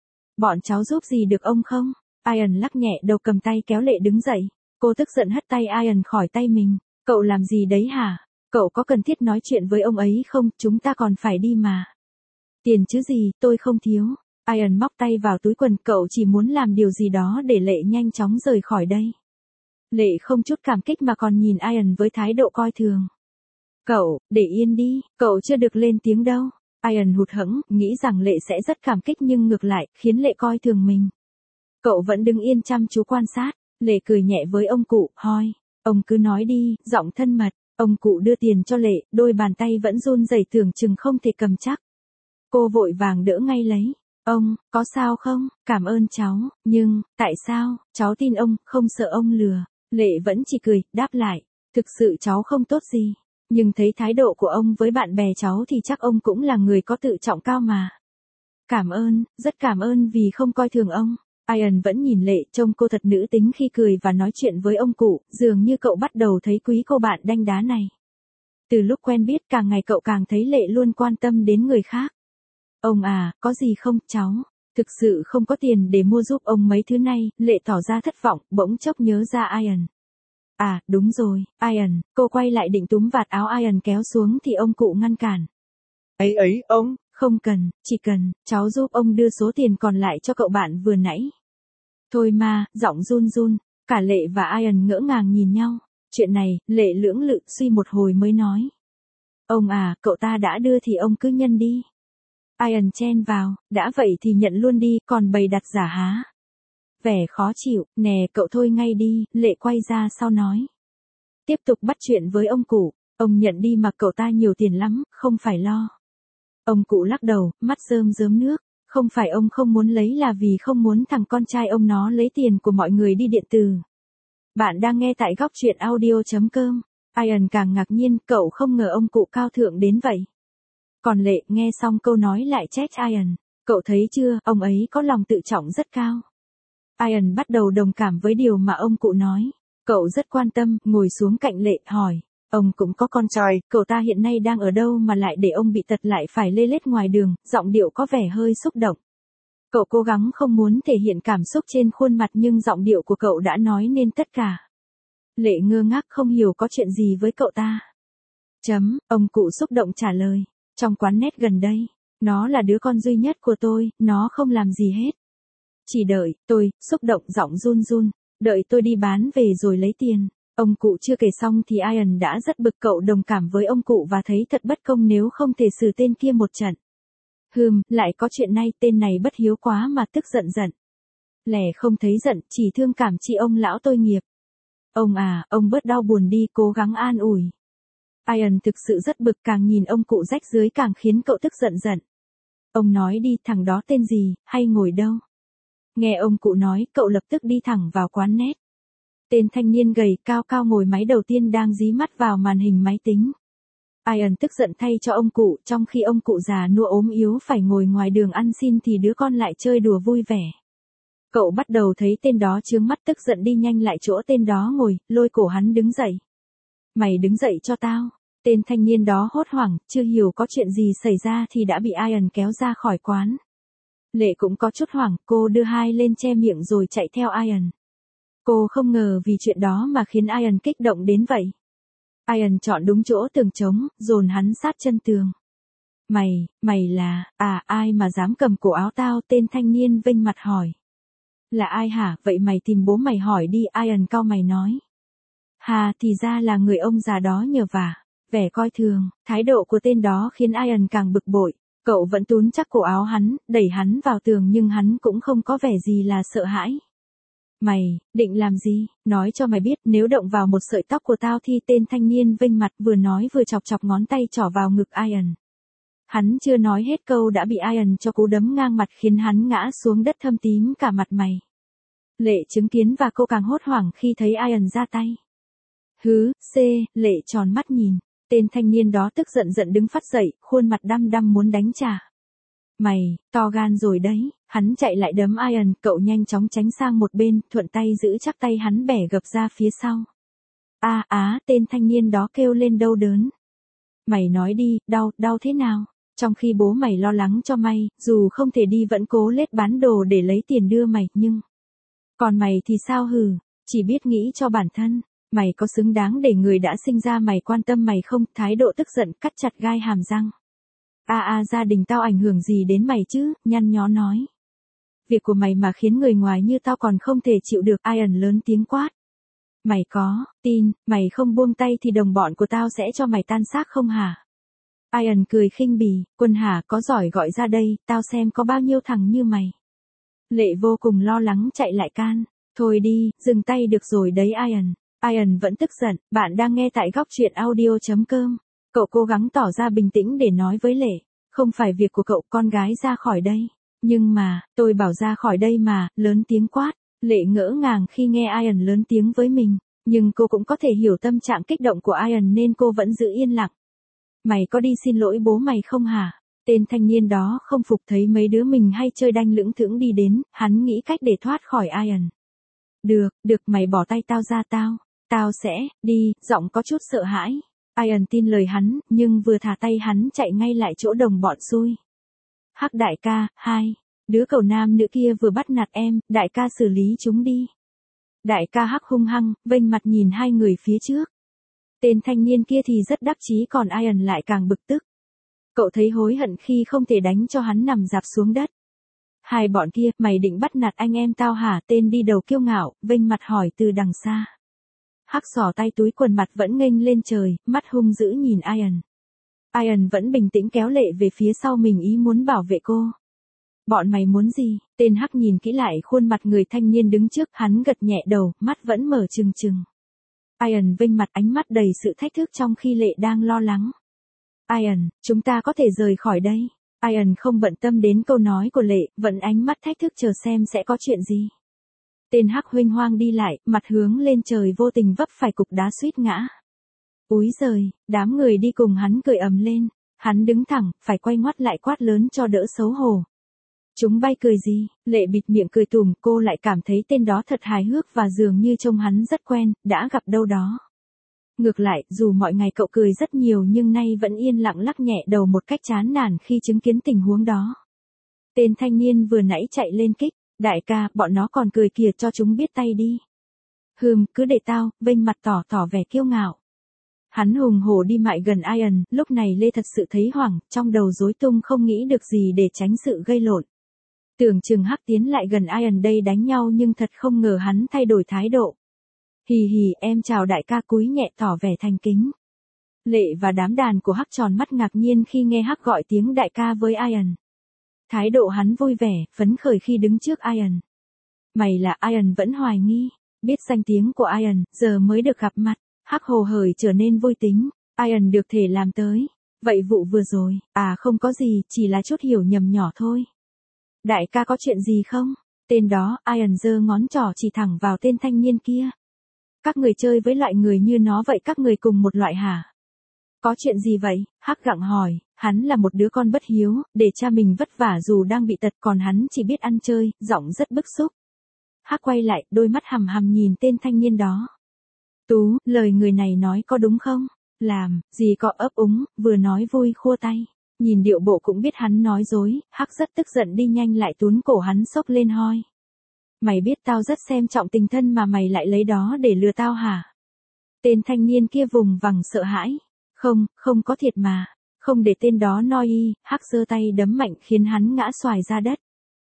Bọn cháu giúp gì được ông không? Ian lắc nhẹ đầu, cầm tay kéo Lệ đứng dậy. Cô tức giận hất tay Ian khỏi tay mình. Cậu làm gì đấy hả? Cậu có cần thiết nói chuyện với ông ấy không? Chúng ta còn phải đi mà. Tiền chứ gì, tôi không thiếu. Ian móc tay vào túi quần, cậu chỉ muốn làm điều gì đó để Lệ nhanh chóng rời khỏi đây. Lệ không chút cảm kích mà còn nhìn Ian với thái độ coi thường. Cậu, để yên đi, cậu chưa được lên tiếng đâu. Ian hụt hẫng, nghĩ rằng Lệ sẽ rất cảm kích nhưng ngược lại, khiến Lệ coi thường mình. Cậu vẫn đứng yên chăm chú quan sát. Lệ cười nhẹ với ông cụ, hỏi. Ông cứ nói đi, giọng thân mật. Ông cụ đưa tiền cho Lệ, đôi bàn tay vẫn run rẩy tưởng chừng không thể cầm chắc. Cô vội vàng đỡ ngay lấy. Ông, có sao không? Cảm ơn cháu, nhưng, tại sao, cháu tin ông, không sợ ông lừa. Lệ vẫn chỉ cười, đáp lại. Thực sự cháu không tốt gì. Nhưng thấy thái độ của ông với bạn bè cháu thì chắc ông cũng là người có tự trọng cao mà. Cảm ơn, rất cảm ơn vì không coi thường ông. Ian vẫn nhìn Lệ, trông cô thật nữ tính khi cười và nói chuyện với ông cụ, dường như cậu bắt đầu thấy quý cô bạn đanh đá này. Từ lúc quen biết càng ngày cậu càng thấy Lệ luôn quan tâm đến người khác. Ông à, có gì không, cháu? Thực sự không có tiền để mua giúp ông mấy thứ này, Lệ tỏ ra thất vọng, bỗng chốc nhớ ra Ian. À, đúng rồi, Ian, cô quay lại định túm vạt áo Ian kéo xuống thì ông cụ ngăn cản. Ấy ấy, ông, không cần, chỉ cần, cháu giúp ông đưa số tiền còn lại cho cậu bạn vừa nãy. Thôi mà, giọng run run, cả Lệ và Ian ngỡ ngàng nhìn nhau. Chuyện này, Lệ lưỡng lự suy một hồi mới nói. Ông à, cậu ta đã đưa thì ông cứ nhân đi. Ian chen vào, đã vậy thì nhận luôn đi, còn bày đặt giả há. Vẻ khó chịu, nè cậu thôi ngay đi, Lệ quay ra sau nói. Tiếp tục bắt chuyện với ông cụ, ông nhận đi mà cậu ta nhiều tiền lắm, không phải lo. Ông cụ lắc đầu, mắt rơm rớm nước, không phải ông không muốn lấy là vì không muốn thằng con trai ông nó lấy tiền của mọi người đi điện tử. Bạn đang nghe tại góc truyện audio chấm com. Ian càng ngạc nhiên, cậu không ngờ ông cụ cao thượng đến vậy. Còn Lệ, nghe xong câu nói lại trách Ian, cậu thấy chưa, ông ấy có lòng tự trọng rất cao. Ian bắt đầu đồng cảm với điều mà ông cụ nói. Cậu rất quan tâm, ngồi xuống cạnh Lệ, hỏi. Ông cũng có con trai, cậu ta hiện nay đang ở đâu mà lại để ông bị tật lại phải lê lết ngoài đường, giọng điệu có vẻ hơi xúc động. Cậu cố gắng không muốn thể hiện cảm xúc trên khuôn mặt nhưng giọng điệu của cậu đã nói nên tất cả. Lệ ngơ ngác không hiểu có chuyện gì với cậu ta. Chấm, ông cụ xúc động trả lời. Trong quán net gần đây, nó là đứa con duy nhất của tôi, nó không làm gì hết. Chỉ đợi, tôi, xúc động giọng run run, đợi tôi đi bán về rồi lấy tiền. Ông cụ chưa kể xong thì Ian đã rất bực, cậu đồng cảm với ông cụ và thấy thật bất công nếu không thể xử tên kia một trận. Hừm, lại có chuyện này, tên này bất hiếu quá mà tức giận giận. Lẻ không thấy giận, chỉ thương cảm chị ông lão tôi nghiệp. Ông à, ông bớt đau buồn đi, cố gắng an ủi. Ian thực sự rất bực, càng nhìn ông cụ rách rưới càng khiến cậu tức giận giận. Ông nói đi, thằng đó tên gì, hay ngồi đâu? Nghe ông cụ nói, cậu lập tức đi thẳng vào quán net. Tên thanh niên gầy cao cao ngồi máy đầu tiên đang dí mắt vào màn hình máy tính. Ian tức giận thay cho ông cụ, trong khi ông cụ già nua ốm yếu phải ngồi ngoài đường ăn xin thì đứa con lại chơi đùa vui vẻ. Cậu bắt đầu thấy tên đó chướng mắt, tức giận đi nhanh lại chỗ tên đó ngồi, lôi cổ hắn đứng dậy. Mày đứng dậy cho tao. Tên thanh niên đó hốt hoảng, chưa hiểu có chuyện gì xảy ra thì đã bị Ian kéo ra khỏi quán. Lệ cũng có chút hoảng, cô đưa hai lên che miệng rồi chạy theo Ian. Cô không ngờ vì chuyện đó mà khiến Ian kích động đến vậy. Ian chọn đúng chỗ tường trống, dồn hắn sát chân tường. Mày, mày là, à ai mà dám cầm cổ áo tao? Tên thanh niên vênh mặt hỏi. Là ai hả? Vậy mày tìm bố mày hỏi đi, Ian cau mày nói. Hà, thì ra là người ông già đó nhờ vả. Vẻ coi thường, thái độ của tên đó khiến Ian càng bực bội. Cậu vẫn túm chắc cổ áo hắn, đẩy hắn vào tường nhưng hắn cũng không có vẻ gì là sợ hãi. Mày, định làm gì? Nói cho mày biết, nếu động vào một sợi tóc của tao thì tên thanh niên vênh mặt vừa nói vừa chọc chọc ngón tay trỏ vào ngực Ian. Hắn chưa nói hết câu đã bị Ian cho cú đấm ngang mặt khiến hắn ngã xuống đất thâm tím cả mặt mày. Lệ chứng kiến và cô càng hốt hoảng khi thấy Ian ra tay. Hứ, C, Lệ tròn mắt nhìn. Tên thanh niên đó tức giận giận đứng phắt dậy, khuôn mặt đăm đăm muốn đánh trả. Mày, to gan rồi đấy, hắn chạy lại đấm Ian, cậu nhanh chóng tránh sang một bên, thuận tay giữ chắc tay hắn bẻ gập ra phía sau. A á, tên thanh niên đó kêu lên đau đớn. Mày nói đi, đau, đau thế nào? Trong khi bố mày lo lắng cho mày, dù không thể đi vẫn cố lết bán đồ để lấy tiền đưa mày, nhưng... Còn mày thì sao hừ, chỉ biết nghĩ cho bản thân. Mày có xứng đáng để người đã sinh ra mày quan tâm mày không? Thái độ tức giận cắt chặt gai hàm răng. A a à, gia đình tao ảnh hưởng gì đến mày chứ? Nhăn nhó nói. Việc của mày mà khiến người ngoài như tao còn không thể chịu được. Ian lớn tiếng quát. Mày có, tin, mày không buông tay thì đồng bọn của tao sẽ cho mày tan xác không hả? Ian cười khinh bỉ, Quân hả, có giỏi gọi ra đây, tao xem có bao nhiêu thằng như mày. Lệ vô cùng lo lắng chạy lại can. Thôi đi, dừng tay được rồi đấy Ian. Ian vẫn tức giận, bạn đang nghe tại góc truyện audio chấm com. Cậu cố gắng tỏ ra bình tĩnh để nói với Lệ. Không phải việc của cậu, con gái ra khỏi đây. Nhưng mà, tôi bảo ra khỏi đây mà, lớn tiếng quát. Lệ ngỡ ngàng khi nghe Ian lớn tiếng với mình. Nhưng cô cũng có thể hiểu tâm trạng kích động của Ian nên cô vẫn giữ yên lặng. Mày có đi xin lỗi bố mày không hả? Tên thanh niên đó không phục thấy mấy đứa mình hay chơi đanh lưỡng thững đi đến, hắn nghĩ cách để thoát khỏi Ian. Được, được mày bỏ tay tao ra tao. Tao sẽ, đi, giọng có chút sợ hãi. Ian tin lời hắn, nhưng vừa thả tay hắn chạy ngay lại chỗ đồng bọn xui. Hắc đại ca, hai. Đứa cẩu nam nữ kia vừa bắt nạt em, đại ca xử lý chúng đi. Đại ca Hắc hung hăng, vênh mặt nhìn hai người phía trước. Tên thanh niên kia thì rất đắc chí còn Ian lại càng bực tức. Cậu thấy hối hận khi không thể đánh cho hắn nằm rạp xuống đất. Hai bọn kia, mày định bắt nạt anh em tao hả? Tên đi đầu kiêu ngạo, vênh mặt hỏi từ đằng xa. Hắc xỏ tay túi quần mặt vẫn nghênh lên trời, mắt hung dữ nhìn Ian. Ian vẫn bình tĩnh kéo Lệ về phía sau mình ý muốn bảo vệ cô. Bọn mày muốn gì? Tên Hắc nhìn kỹ lại khuôn mặt người thanh niên đứng trước, hắn gật nhẹ đầu, mắt vẫn mở trừng trừng. Ian vênh mặt ánh mắt đầy sự thách thức trong khi Lệ đang lo lắng. Ian, chúng ta có thể rời khỏi đây. Ian không bận tâm đến câu nói của Lệ, vẫn ánh mắt thách thức chờ xem sẽ có chuyện gì. Tên Hắc huênh hoang đi lại, mặt hướng lên trời vô tình vấp phải cục đá suýt ngã. Úi giời, đám người đi cùng hắn cười ầm lên. Hắn đứng thẳng, phải quay ngoắt lại quát lớn cho đỡ xấu hổ. Chúng bay cười gì? Lệ bịt miệng cười tùm, cô lại cảm thấy tên đó thật hài hước và dường như trông hắn rất quen, đã gặp đâu đó. Ngược lại, dù mọi ngày cậu cười rất nhiều nhưng nay vẫn yên lặng lắc nhẹ đầu một cách chán nản khi chứng kiến tình huống đó. Tên thanh niên vừa nãy chạy lên kích. Đại ca, bọn nó còn cười kìa, cho chúng biết tay đi. Hừm, cứ để tao, vênh mặt tỏ tỏ vẻ kiêu ngạo. Hắn hùng hổ đi mại gần Ian, lúc này Lê thật sự thấy hoảng, trong đầu rối tung không nghĩ được gì để tránh sự gây lộn. Tưởng chừng Hắc tiến lại gần Ian đây đánh nhau nhưng thật không ngờ hắn thay đổi thái độ. Hì hì, em chào đại ca, cúi nhẹ tỏ vẻ thành kính. Lệ và đám đàn của Hắc tròn mắt ngạc nhiên khi nghe Hắc gọi tiếng đại ca với Ian. Thái độ hắn vui vẻ, phấn khởi khi đứng trước Ian. Mày là Ian vẫn hoài nghi, biết danh tiếng của Ian, giờ mới được gặp mặt. Hắc hồ hởi trở nên vui tính, Ian được thể làm tới. Vậy vụ vừa rồi, à không có gì, chỉ là chút hiểu nhầm nhỏ thôi. Đại ca có chuyện gì không? Tên đó, Ian giơ ngón trỏ chỉ thẳng vào tên thanh niên kia. Các người chơi với loại người như nó vậy, các người cùng một loại hả? Có chuyện gì vậy? Hắc gặng hỏi, hắn là một đứa con bất hiếu, để cha mình vất vả dù đang bị tật còn hắn chỉ biết ăn chơi, giọng rất bức xúc. Hắc quay lại, đôi mắt hằm hằm nhìn tên thanh niên đó. Tú, lời người này nói có đúng không? Làm, gì có, ấp úng, vừa nói vui khua tay. Nhìn điệu bộ cũng biết hắn nói dối, Hắc rất tức giận đi nhanh lại túm cổ hắn xốc lên hoi. Mày biết tao rất xem trọng tình thân mà mày lại lấy đó để lừa tao hả? Tên thanh niên kia vùng vằng sợ hãi. Không, không có thiệt mà. Không để tên đó noi y, Hắc giơ tay đấm mạnh khiến hắn ngã xoài ra đất.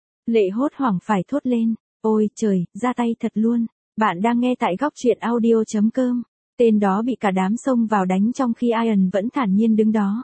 Lệ hốt hoảng phải thốt lên. Ôi trời, ra tay thật luôn. Bạn đang nghe tại góc truyện audio chấm com. Tên đó bị cả đám xông vào đánh trong khi Ian vẫn thản nhiên đứng đó.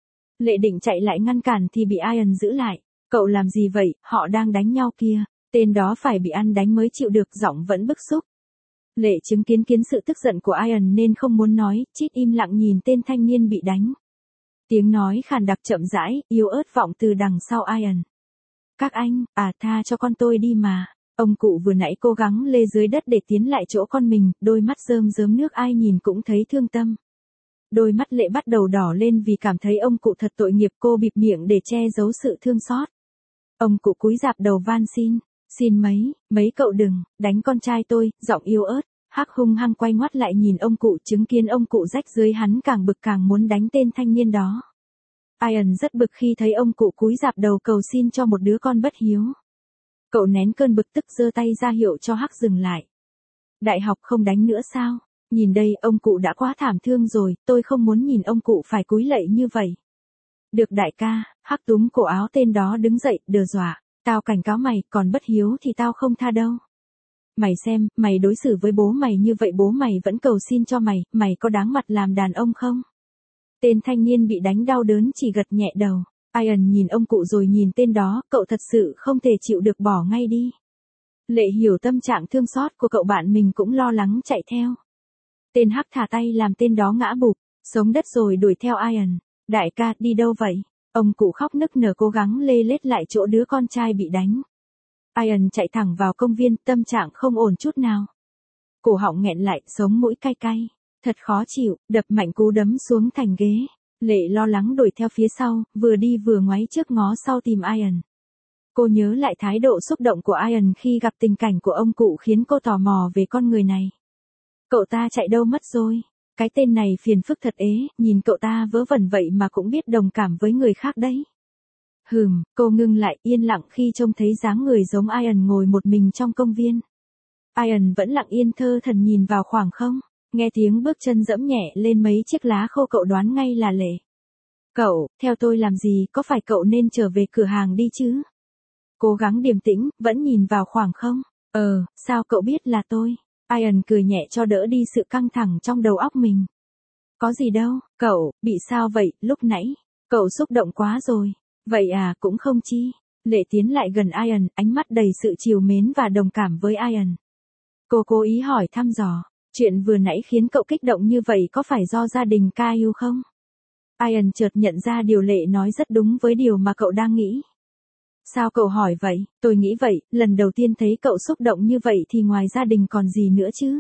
Lệ định chạy lại ngăn cản thì bị Ian giữ lại. Cậu làm gì vậy, họ đang đánh nhau kia. Tên đó phải bị ăn đánh mới chịu được, giọng vẫn bức xúc. Lệ chứng kiến kiến sự tức giận của Ian nên không muốn nói, chít im lặng nhìn tên thanh niên bị đánh. Tiếng nói khàn đặc chậm rãi, yếu ớt vọng từ đằng sau Ian. Các anh, à tha cho con tôi đi mà. Ông cụ vừa nãy cố gắng lê dưới đất để tiến lại chỗ con mình, đôi mắt rơm rớm nước ai nhìn cũng thấy thương tâm. Đôi mắt Lệ bắt đầu đỏ lên vì cảm thấy ông cụ thật tội nghiệp, cô bịt miệng để che giấu sự thương xót. Ông cụ cúi rạp đầu van xin, xin mấy, mấy cậu đừng, đánh con trai tôi, giọng yếu ớt. Hắc hung hăng quay ngoắt lại nhìn ông cụ, chứng kiến ông cụ rách dưới hắn càng bực càng muốn đánh tên thanh niên đó. Ian rất bực khi thấy ông cụ cúi rạp đầu cầu xin cho một đứa con bất hiếu. Cậu nén cơn bực tức giơ tay ra hiệu cho Hắc dừng lại. Đại học không đánh nữa sao? Nhìn đây, ông cụ đã quá thảm thương rồi, tôi không muốn nhìn ông cụ phải cúi lạy như vậy. Được đại ca, Hắc túm cổ áo tên đó đứng dậy, đờ dọa. Tao cảnh cáo mày, còn bất hiếu thì tao không tha đâu. Mày xem, mày đối xử với bố mày như vậy bố mày vẫn cầu xin cho mày, mày có đáng mặt làm đàn ông không? Tên thanh niên bị đánh đau đớn chỉ gật nhẹ đầu. Ian nhìn ông cụ rồi nhìn tên đó, cậu thật sự không thể chịu được, bỏ ngay đi. Lệ hiểu tâm trạng thương xót của cậu bạn mình cũng lo lắng chạy theo. Tên Hắc thả tay làm tên đó ngã bụp, sống đất rồi đuổi theo Ian. Đại ca, đi đâu vậy? Ông cụ khóc nức nở cố gắng lê lết lại chỗ đứa con trai bị đánh. Ian chạy thẳng vào công viên, tâm trạng không ổn chút nào. Cổ họng nghẹn lại, sống mũi cay cay. Thật khó chịu, đập mạnh cú đấm xuống thành ghế. Lệ lo lắng đuổi theo phía sau, vừa đi vừa ngoáy trước ngó sau tìm Ian. Cô nhớ lại thái độ xúc động của Ian khi gặp tình cảnh của ông cụ khiến cô tò mò về con người này. Cậu ta chạy đâu mất rồi? Cái tên này phiền phức thật ế, nhìn cậu ta vớ vẩn vậy mà cũng biết đồng cảm với người khác đấy. Hừm, cô ngưng lại yên lặng khi trông thấy dáng người giống Ian ngồi một mình trong công viên. Ian vẫn lặng yên thơ thần nhìn vào khoảng không, nghe tiếng bước chân dẫm nhẹ lên mấy chiếc lá khô cậu đoán ngay là Lệ. Cậu, theo tôi làm gì, có phải cậu nên trở về cửa hàng đi chứ? Cố gắng điềm tĩnh, vẫn nhìn vào khoảng không. Ờ, sao cậu biết là tôi? Ian cười nhẹ cho đỡ đi sự căng thẳng trong đầu óc mình. Có gì đâu, cậu, bị sao vậy, lúc nãy? Cậu xúc động quá rồi. Vậy à, cũng không chi. Lệ tiến lại gần Ian, ánh mắt đầy sự trìu mến và đồng cảm với Ian. Cô cố ý hỏi thăm dò, chuyện vừa nãy khiến cậu kích động như vậy có phải do gia đình Kyle không? Ian chợt nhận ra điều Lệ nói rất đúng với điều mà cậu đang nghĩ. Sao cậu hỏi vậy? Tôi nghĩ vậy, lần đầu tiên thấy cậu xúc động như vậy thì ngoài gia đình còn gì nữa chứ?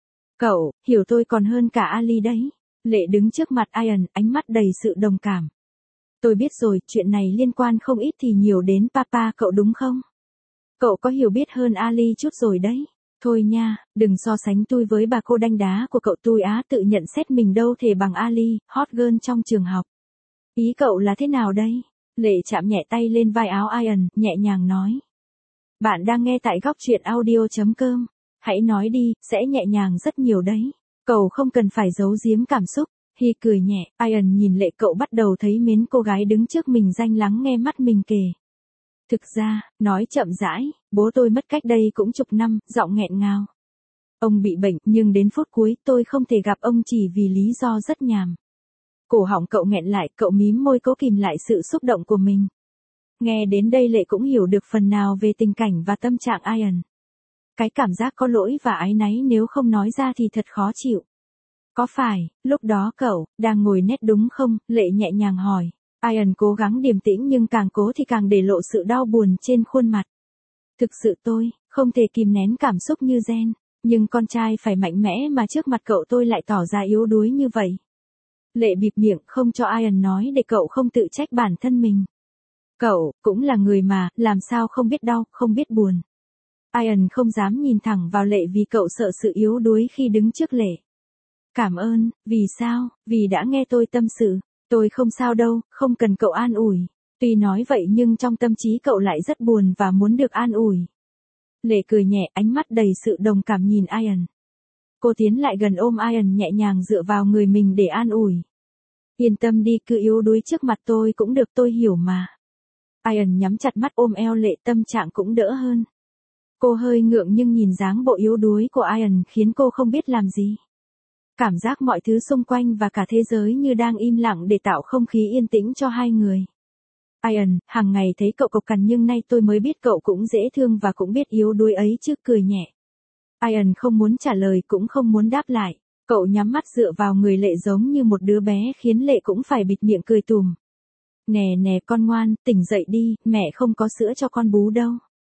Cậu, hiểu tôi còn hơn cả Ali đấy. Lệ đứng trước mặt Ian, ánh mắt đầy sự đồng cảm. Tôi biết rồi, chuyện này liên quan không ít thì nhiều đến papa cậu đúng không? Cậu có hiểu biết hơn Ali chút rồi đấy. Thôi nha, đừng so sánh tôi với bà cô đanh đá của cậu, tôi á tự nhận xét mình đâu thể bằng Ali, hot girl trong trường học. Ý cậu là thế nào đây? Lệ chạm nhẹ tay lên vai áo Ian, nhẹ nhàng nói. Bạn đang nghe tại góc truyện audio chấm com. Hãy nói đi, sẽ nhẹ nhàng rất nhiều đấy. Cậu không cần phải giấu giếm cảm xúc. Hi cười nhẹ, Ian nhìn Lệ, cậu bắt đầu thấy mến cô gái đứng trước mình danh lắng nghe mắt mình kể. Thực ra, nói chậm rãi, bố tôi mất cách đây cũng chục năm, giọng nghẹn ngào. Ông bị bệnh, nhưng đến phút cuối tôi không thể gặp ông chỉ vì lý do rất nhàm. Cổ họng cậu nghẹn lại, cậu mím môi cố kìm lại sự xúc động của mình. Nghe đến đây Lệ cũng hiểu được phần nào về tình cảnh và tâm trạng Ian. Cái cảm giác có lỗi và áy náy nếu không nói ra thì thật khó chịu. Có phải, lúc đó cậu, đang ngồi nét đúng không? Lệ nhẹ nhàng hỏi. Ian cố gắng điềm tĩnh nhưng càng cố thì càng để lộ sự đau buồn trên khuôn mặt. Thực sự tôi, không thể kìm nén cảm xúc như Jen, nhưng con trai phải mạnh mẽ mà trước mặt cậu tôi lại tỏ ra yếu đuối như vậy. Lệ bịt miệng không cho Ian nói để cậu không tự trách bản thân mình. Cậu, cũng là người mà, làm sao không biết đau, không biết buồn. Ian không dám nhìn thẳng vào Lệ vì cậu sợ sự yếu đuối khi đứng trước Lệ. Cảm ơn, vì sao, vì đã nghe tôi tâm sự. Tôi không sao đâu, không cần cậu an ủi. Tuy nói vậy nhưng trong tâm trí cậu lại rất buồn và muốn được an ủi. Lệ cười nhẹ, ánh mắt đầy sự đồng cảm nhìn Ian. Cô tiến lại gần ôm Ian nhẹ nhàng dựa vào người mình để an ủi. Yên tâm đi, cứ yếu đuối trước mặt tôi cũng được, tôi hiểu mà. Ian nhắm chặt mắt ôm eo Lệ, tâm trạng cũng đỡ hơn. Cô hơi ngượng nhưng nhìn dáng bộ yếu đuối của Ian khiến cô không biết làm gì. Cảm giác mọi thứ xung quanh và cả thế giới như đang im lặng để tạo không khí yên tĩnh cho hai người. Ian, hàng ngày thấy cậu cộc cằn nhưng nay tôi mới biết cậu cũng dễ thương và cũng biết yếu đuối ấy chứ, cười nhẹ. Ian không muốn trả lời cũng không muốn đáp lại. Cậu nhắm mắt dựa vào người Lệ giống như một đứa bé khiến Lệ cũng phải bịt miệng cười tùm. Nè nè con ngoan, tỉnh dậy đi, mẹ không có sữa cho con bú đâu.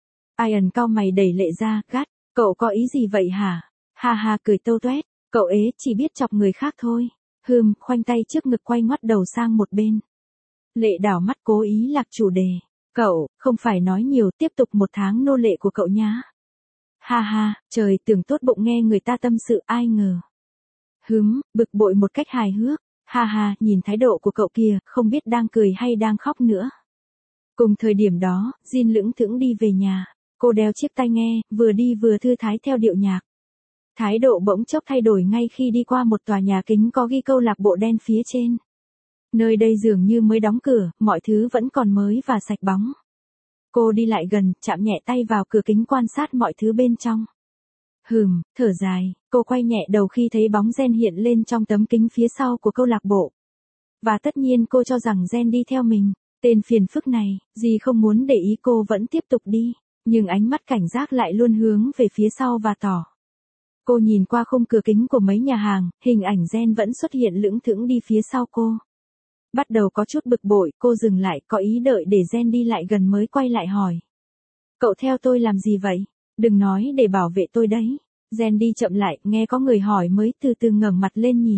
Ian cau mày đẩy Lệ ra, gắt, cậu có ý gì vậy hả? Ha ha cười tâu tuét, cậu ế chỉ biết chọc người khác thôi. Hừm, khoanh tay trước ngực quay ngoắt đầu sang một bên. Lệ đảo mắt cố ý lạc chủ đề. Cậu, không phải nói nhiều, tiếp tục một tháng nô lệ của cậu nhá. Ha ha, trời, tưởng tốt bụng nghe người ta tâm sự, ai ngờ. Hứm, bực bội một cách hài hước. Ha ha, nhìn thái độ của cậu kìa, không biết đang cười hay đang khóc nữa. Cùng thời điểm đó, Jin lững thững đi về nhà. Cô đeo chiếc tai nghe, vừa đi vừa thư thái theo điệu nhạc. Thái độ bỗng chốc thay đổi ngay khi đi qua một tòa nhà kính có ghi câu lạc bộ đen phía trên. Nơi đây dường như mới đóng cửa, mọi thứ vẫn còn mới và sạch bóng. Cô đi lại gần, chạm nhẹ tay vào cửa kính quan sát mọi thứ bên trong. Hừm, thở dài, cô quay nhẹ đầu khi thấy bóng Jen hiện lên trong tấm kính phía sau của câu lạc bộ. Và tất nhiên cô cho rằng Jen đi theo mình. Tên phiền phức này, dì không muốn để ý cô vẫn tiếp tục đi, nhưng ánh mắt cảnh giác lại luôn hướng về phía sau và tỏ. Cô nhìn qua khung cửa kính của mấy nhà hàng, hình ảnh Jen vẫn xuất hiện lững thững đi phía sau cô. Bắt đầu có chút bực bội, cô dừng lại, có ý đợi để Jen đi lại gần mới quay lại hỏi. Cậu theo tôi làm gì vậy? Đừng nói để bảo vệ tôi đấy. Jen đi chậm lại, nghe có người hỏi mới từ từ ngẩng mặt lên nhìn.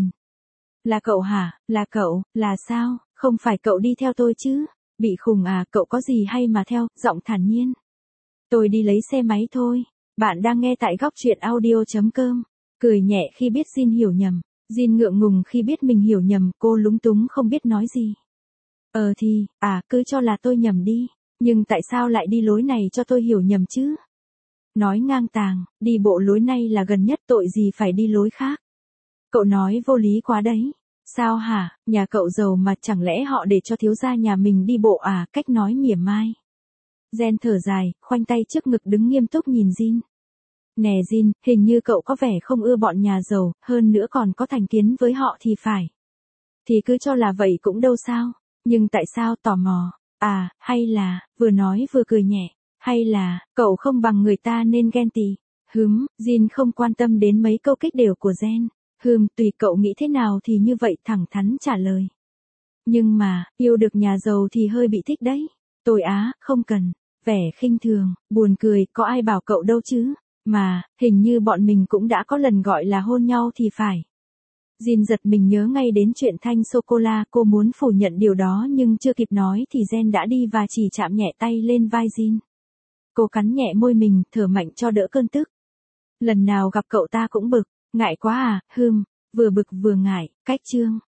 Là cậu hả? Là cậu, là sao? Không phải cậu đi theo tôi chứ? Bị khùng à, cậu có gì hay mà theo, giọng thản nhiên. Tôi đi lấy xe máy thôi. Bạn đang nghe tại góc truyện audio chấm com. Cười nhẹ khi biết Jin hiểu nhầm. Jin ngượng ngùng khi biết mình hiểu nhầm, cô lúng túng không biết nói gì. Ờ thì, à, cứ cho là tôi nhầm đi. Nhưng tại sao lại đi lối này cho tôi hiểu nhầm chứ? Nói ngang tàng, đi bộ lối này là gần nhất, tội gì phải đi lối khác. Cậu nói vô lý quá đấy. Sao hả, nhà cậu giàu mà chẳng lẽ họ để cho thiếu gia nhà mình đi bộ à, cách nói mỉa mai. Jen thở dài, khoanh tay trước ngực đứng nghiêm túc nhìn Jin. Nè Jin, hình như cậu có vẻ không ưa bọn nhà giàu, hơn nữa còn có thành kiến với họ thì phải. Thì cứ cho là vậy cũng đâu sao, nhưng tại sao tò mò, à, hay là, vừa nói vừa cười nhẹ, hay là, cậu không bằng người ta nên ghen tị. Hứm, Jin không quan tâm đến mấy câu kích đều của Jen. Hừm, tùy cậu nghĩ thế nào thì như vậy, thẳng thắn trả lời. Nhưng mà, yêu được nhà giàu thì hơi bị thích đấy. Tôi á, không cần. Vẻ khinh thường, buồn cười, có ai bảo cậu đâu chứ. Mà, hình như bọn mình cũng đã có lần gọi là hôn nhau thì phải. Jin giật mình nhớ ngay đến chuyện Thanh Sô-cô-la, cô muốn phủ nhận điều đó nhưng chưa kịp nói thì Jen đã đi và chỉ chạm nhẹ tay lên vai Jin. Cô cắn nhẹ môi mình, thở mạnh cho đỡ cơn tức. Lần nào gặp cậu ta cũng bực, ngại quá à, hừm, vừa bực vừa ngại, cách chương.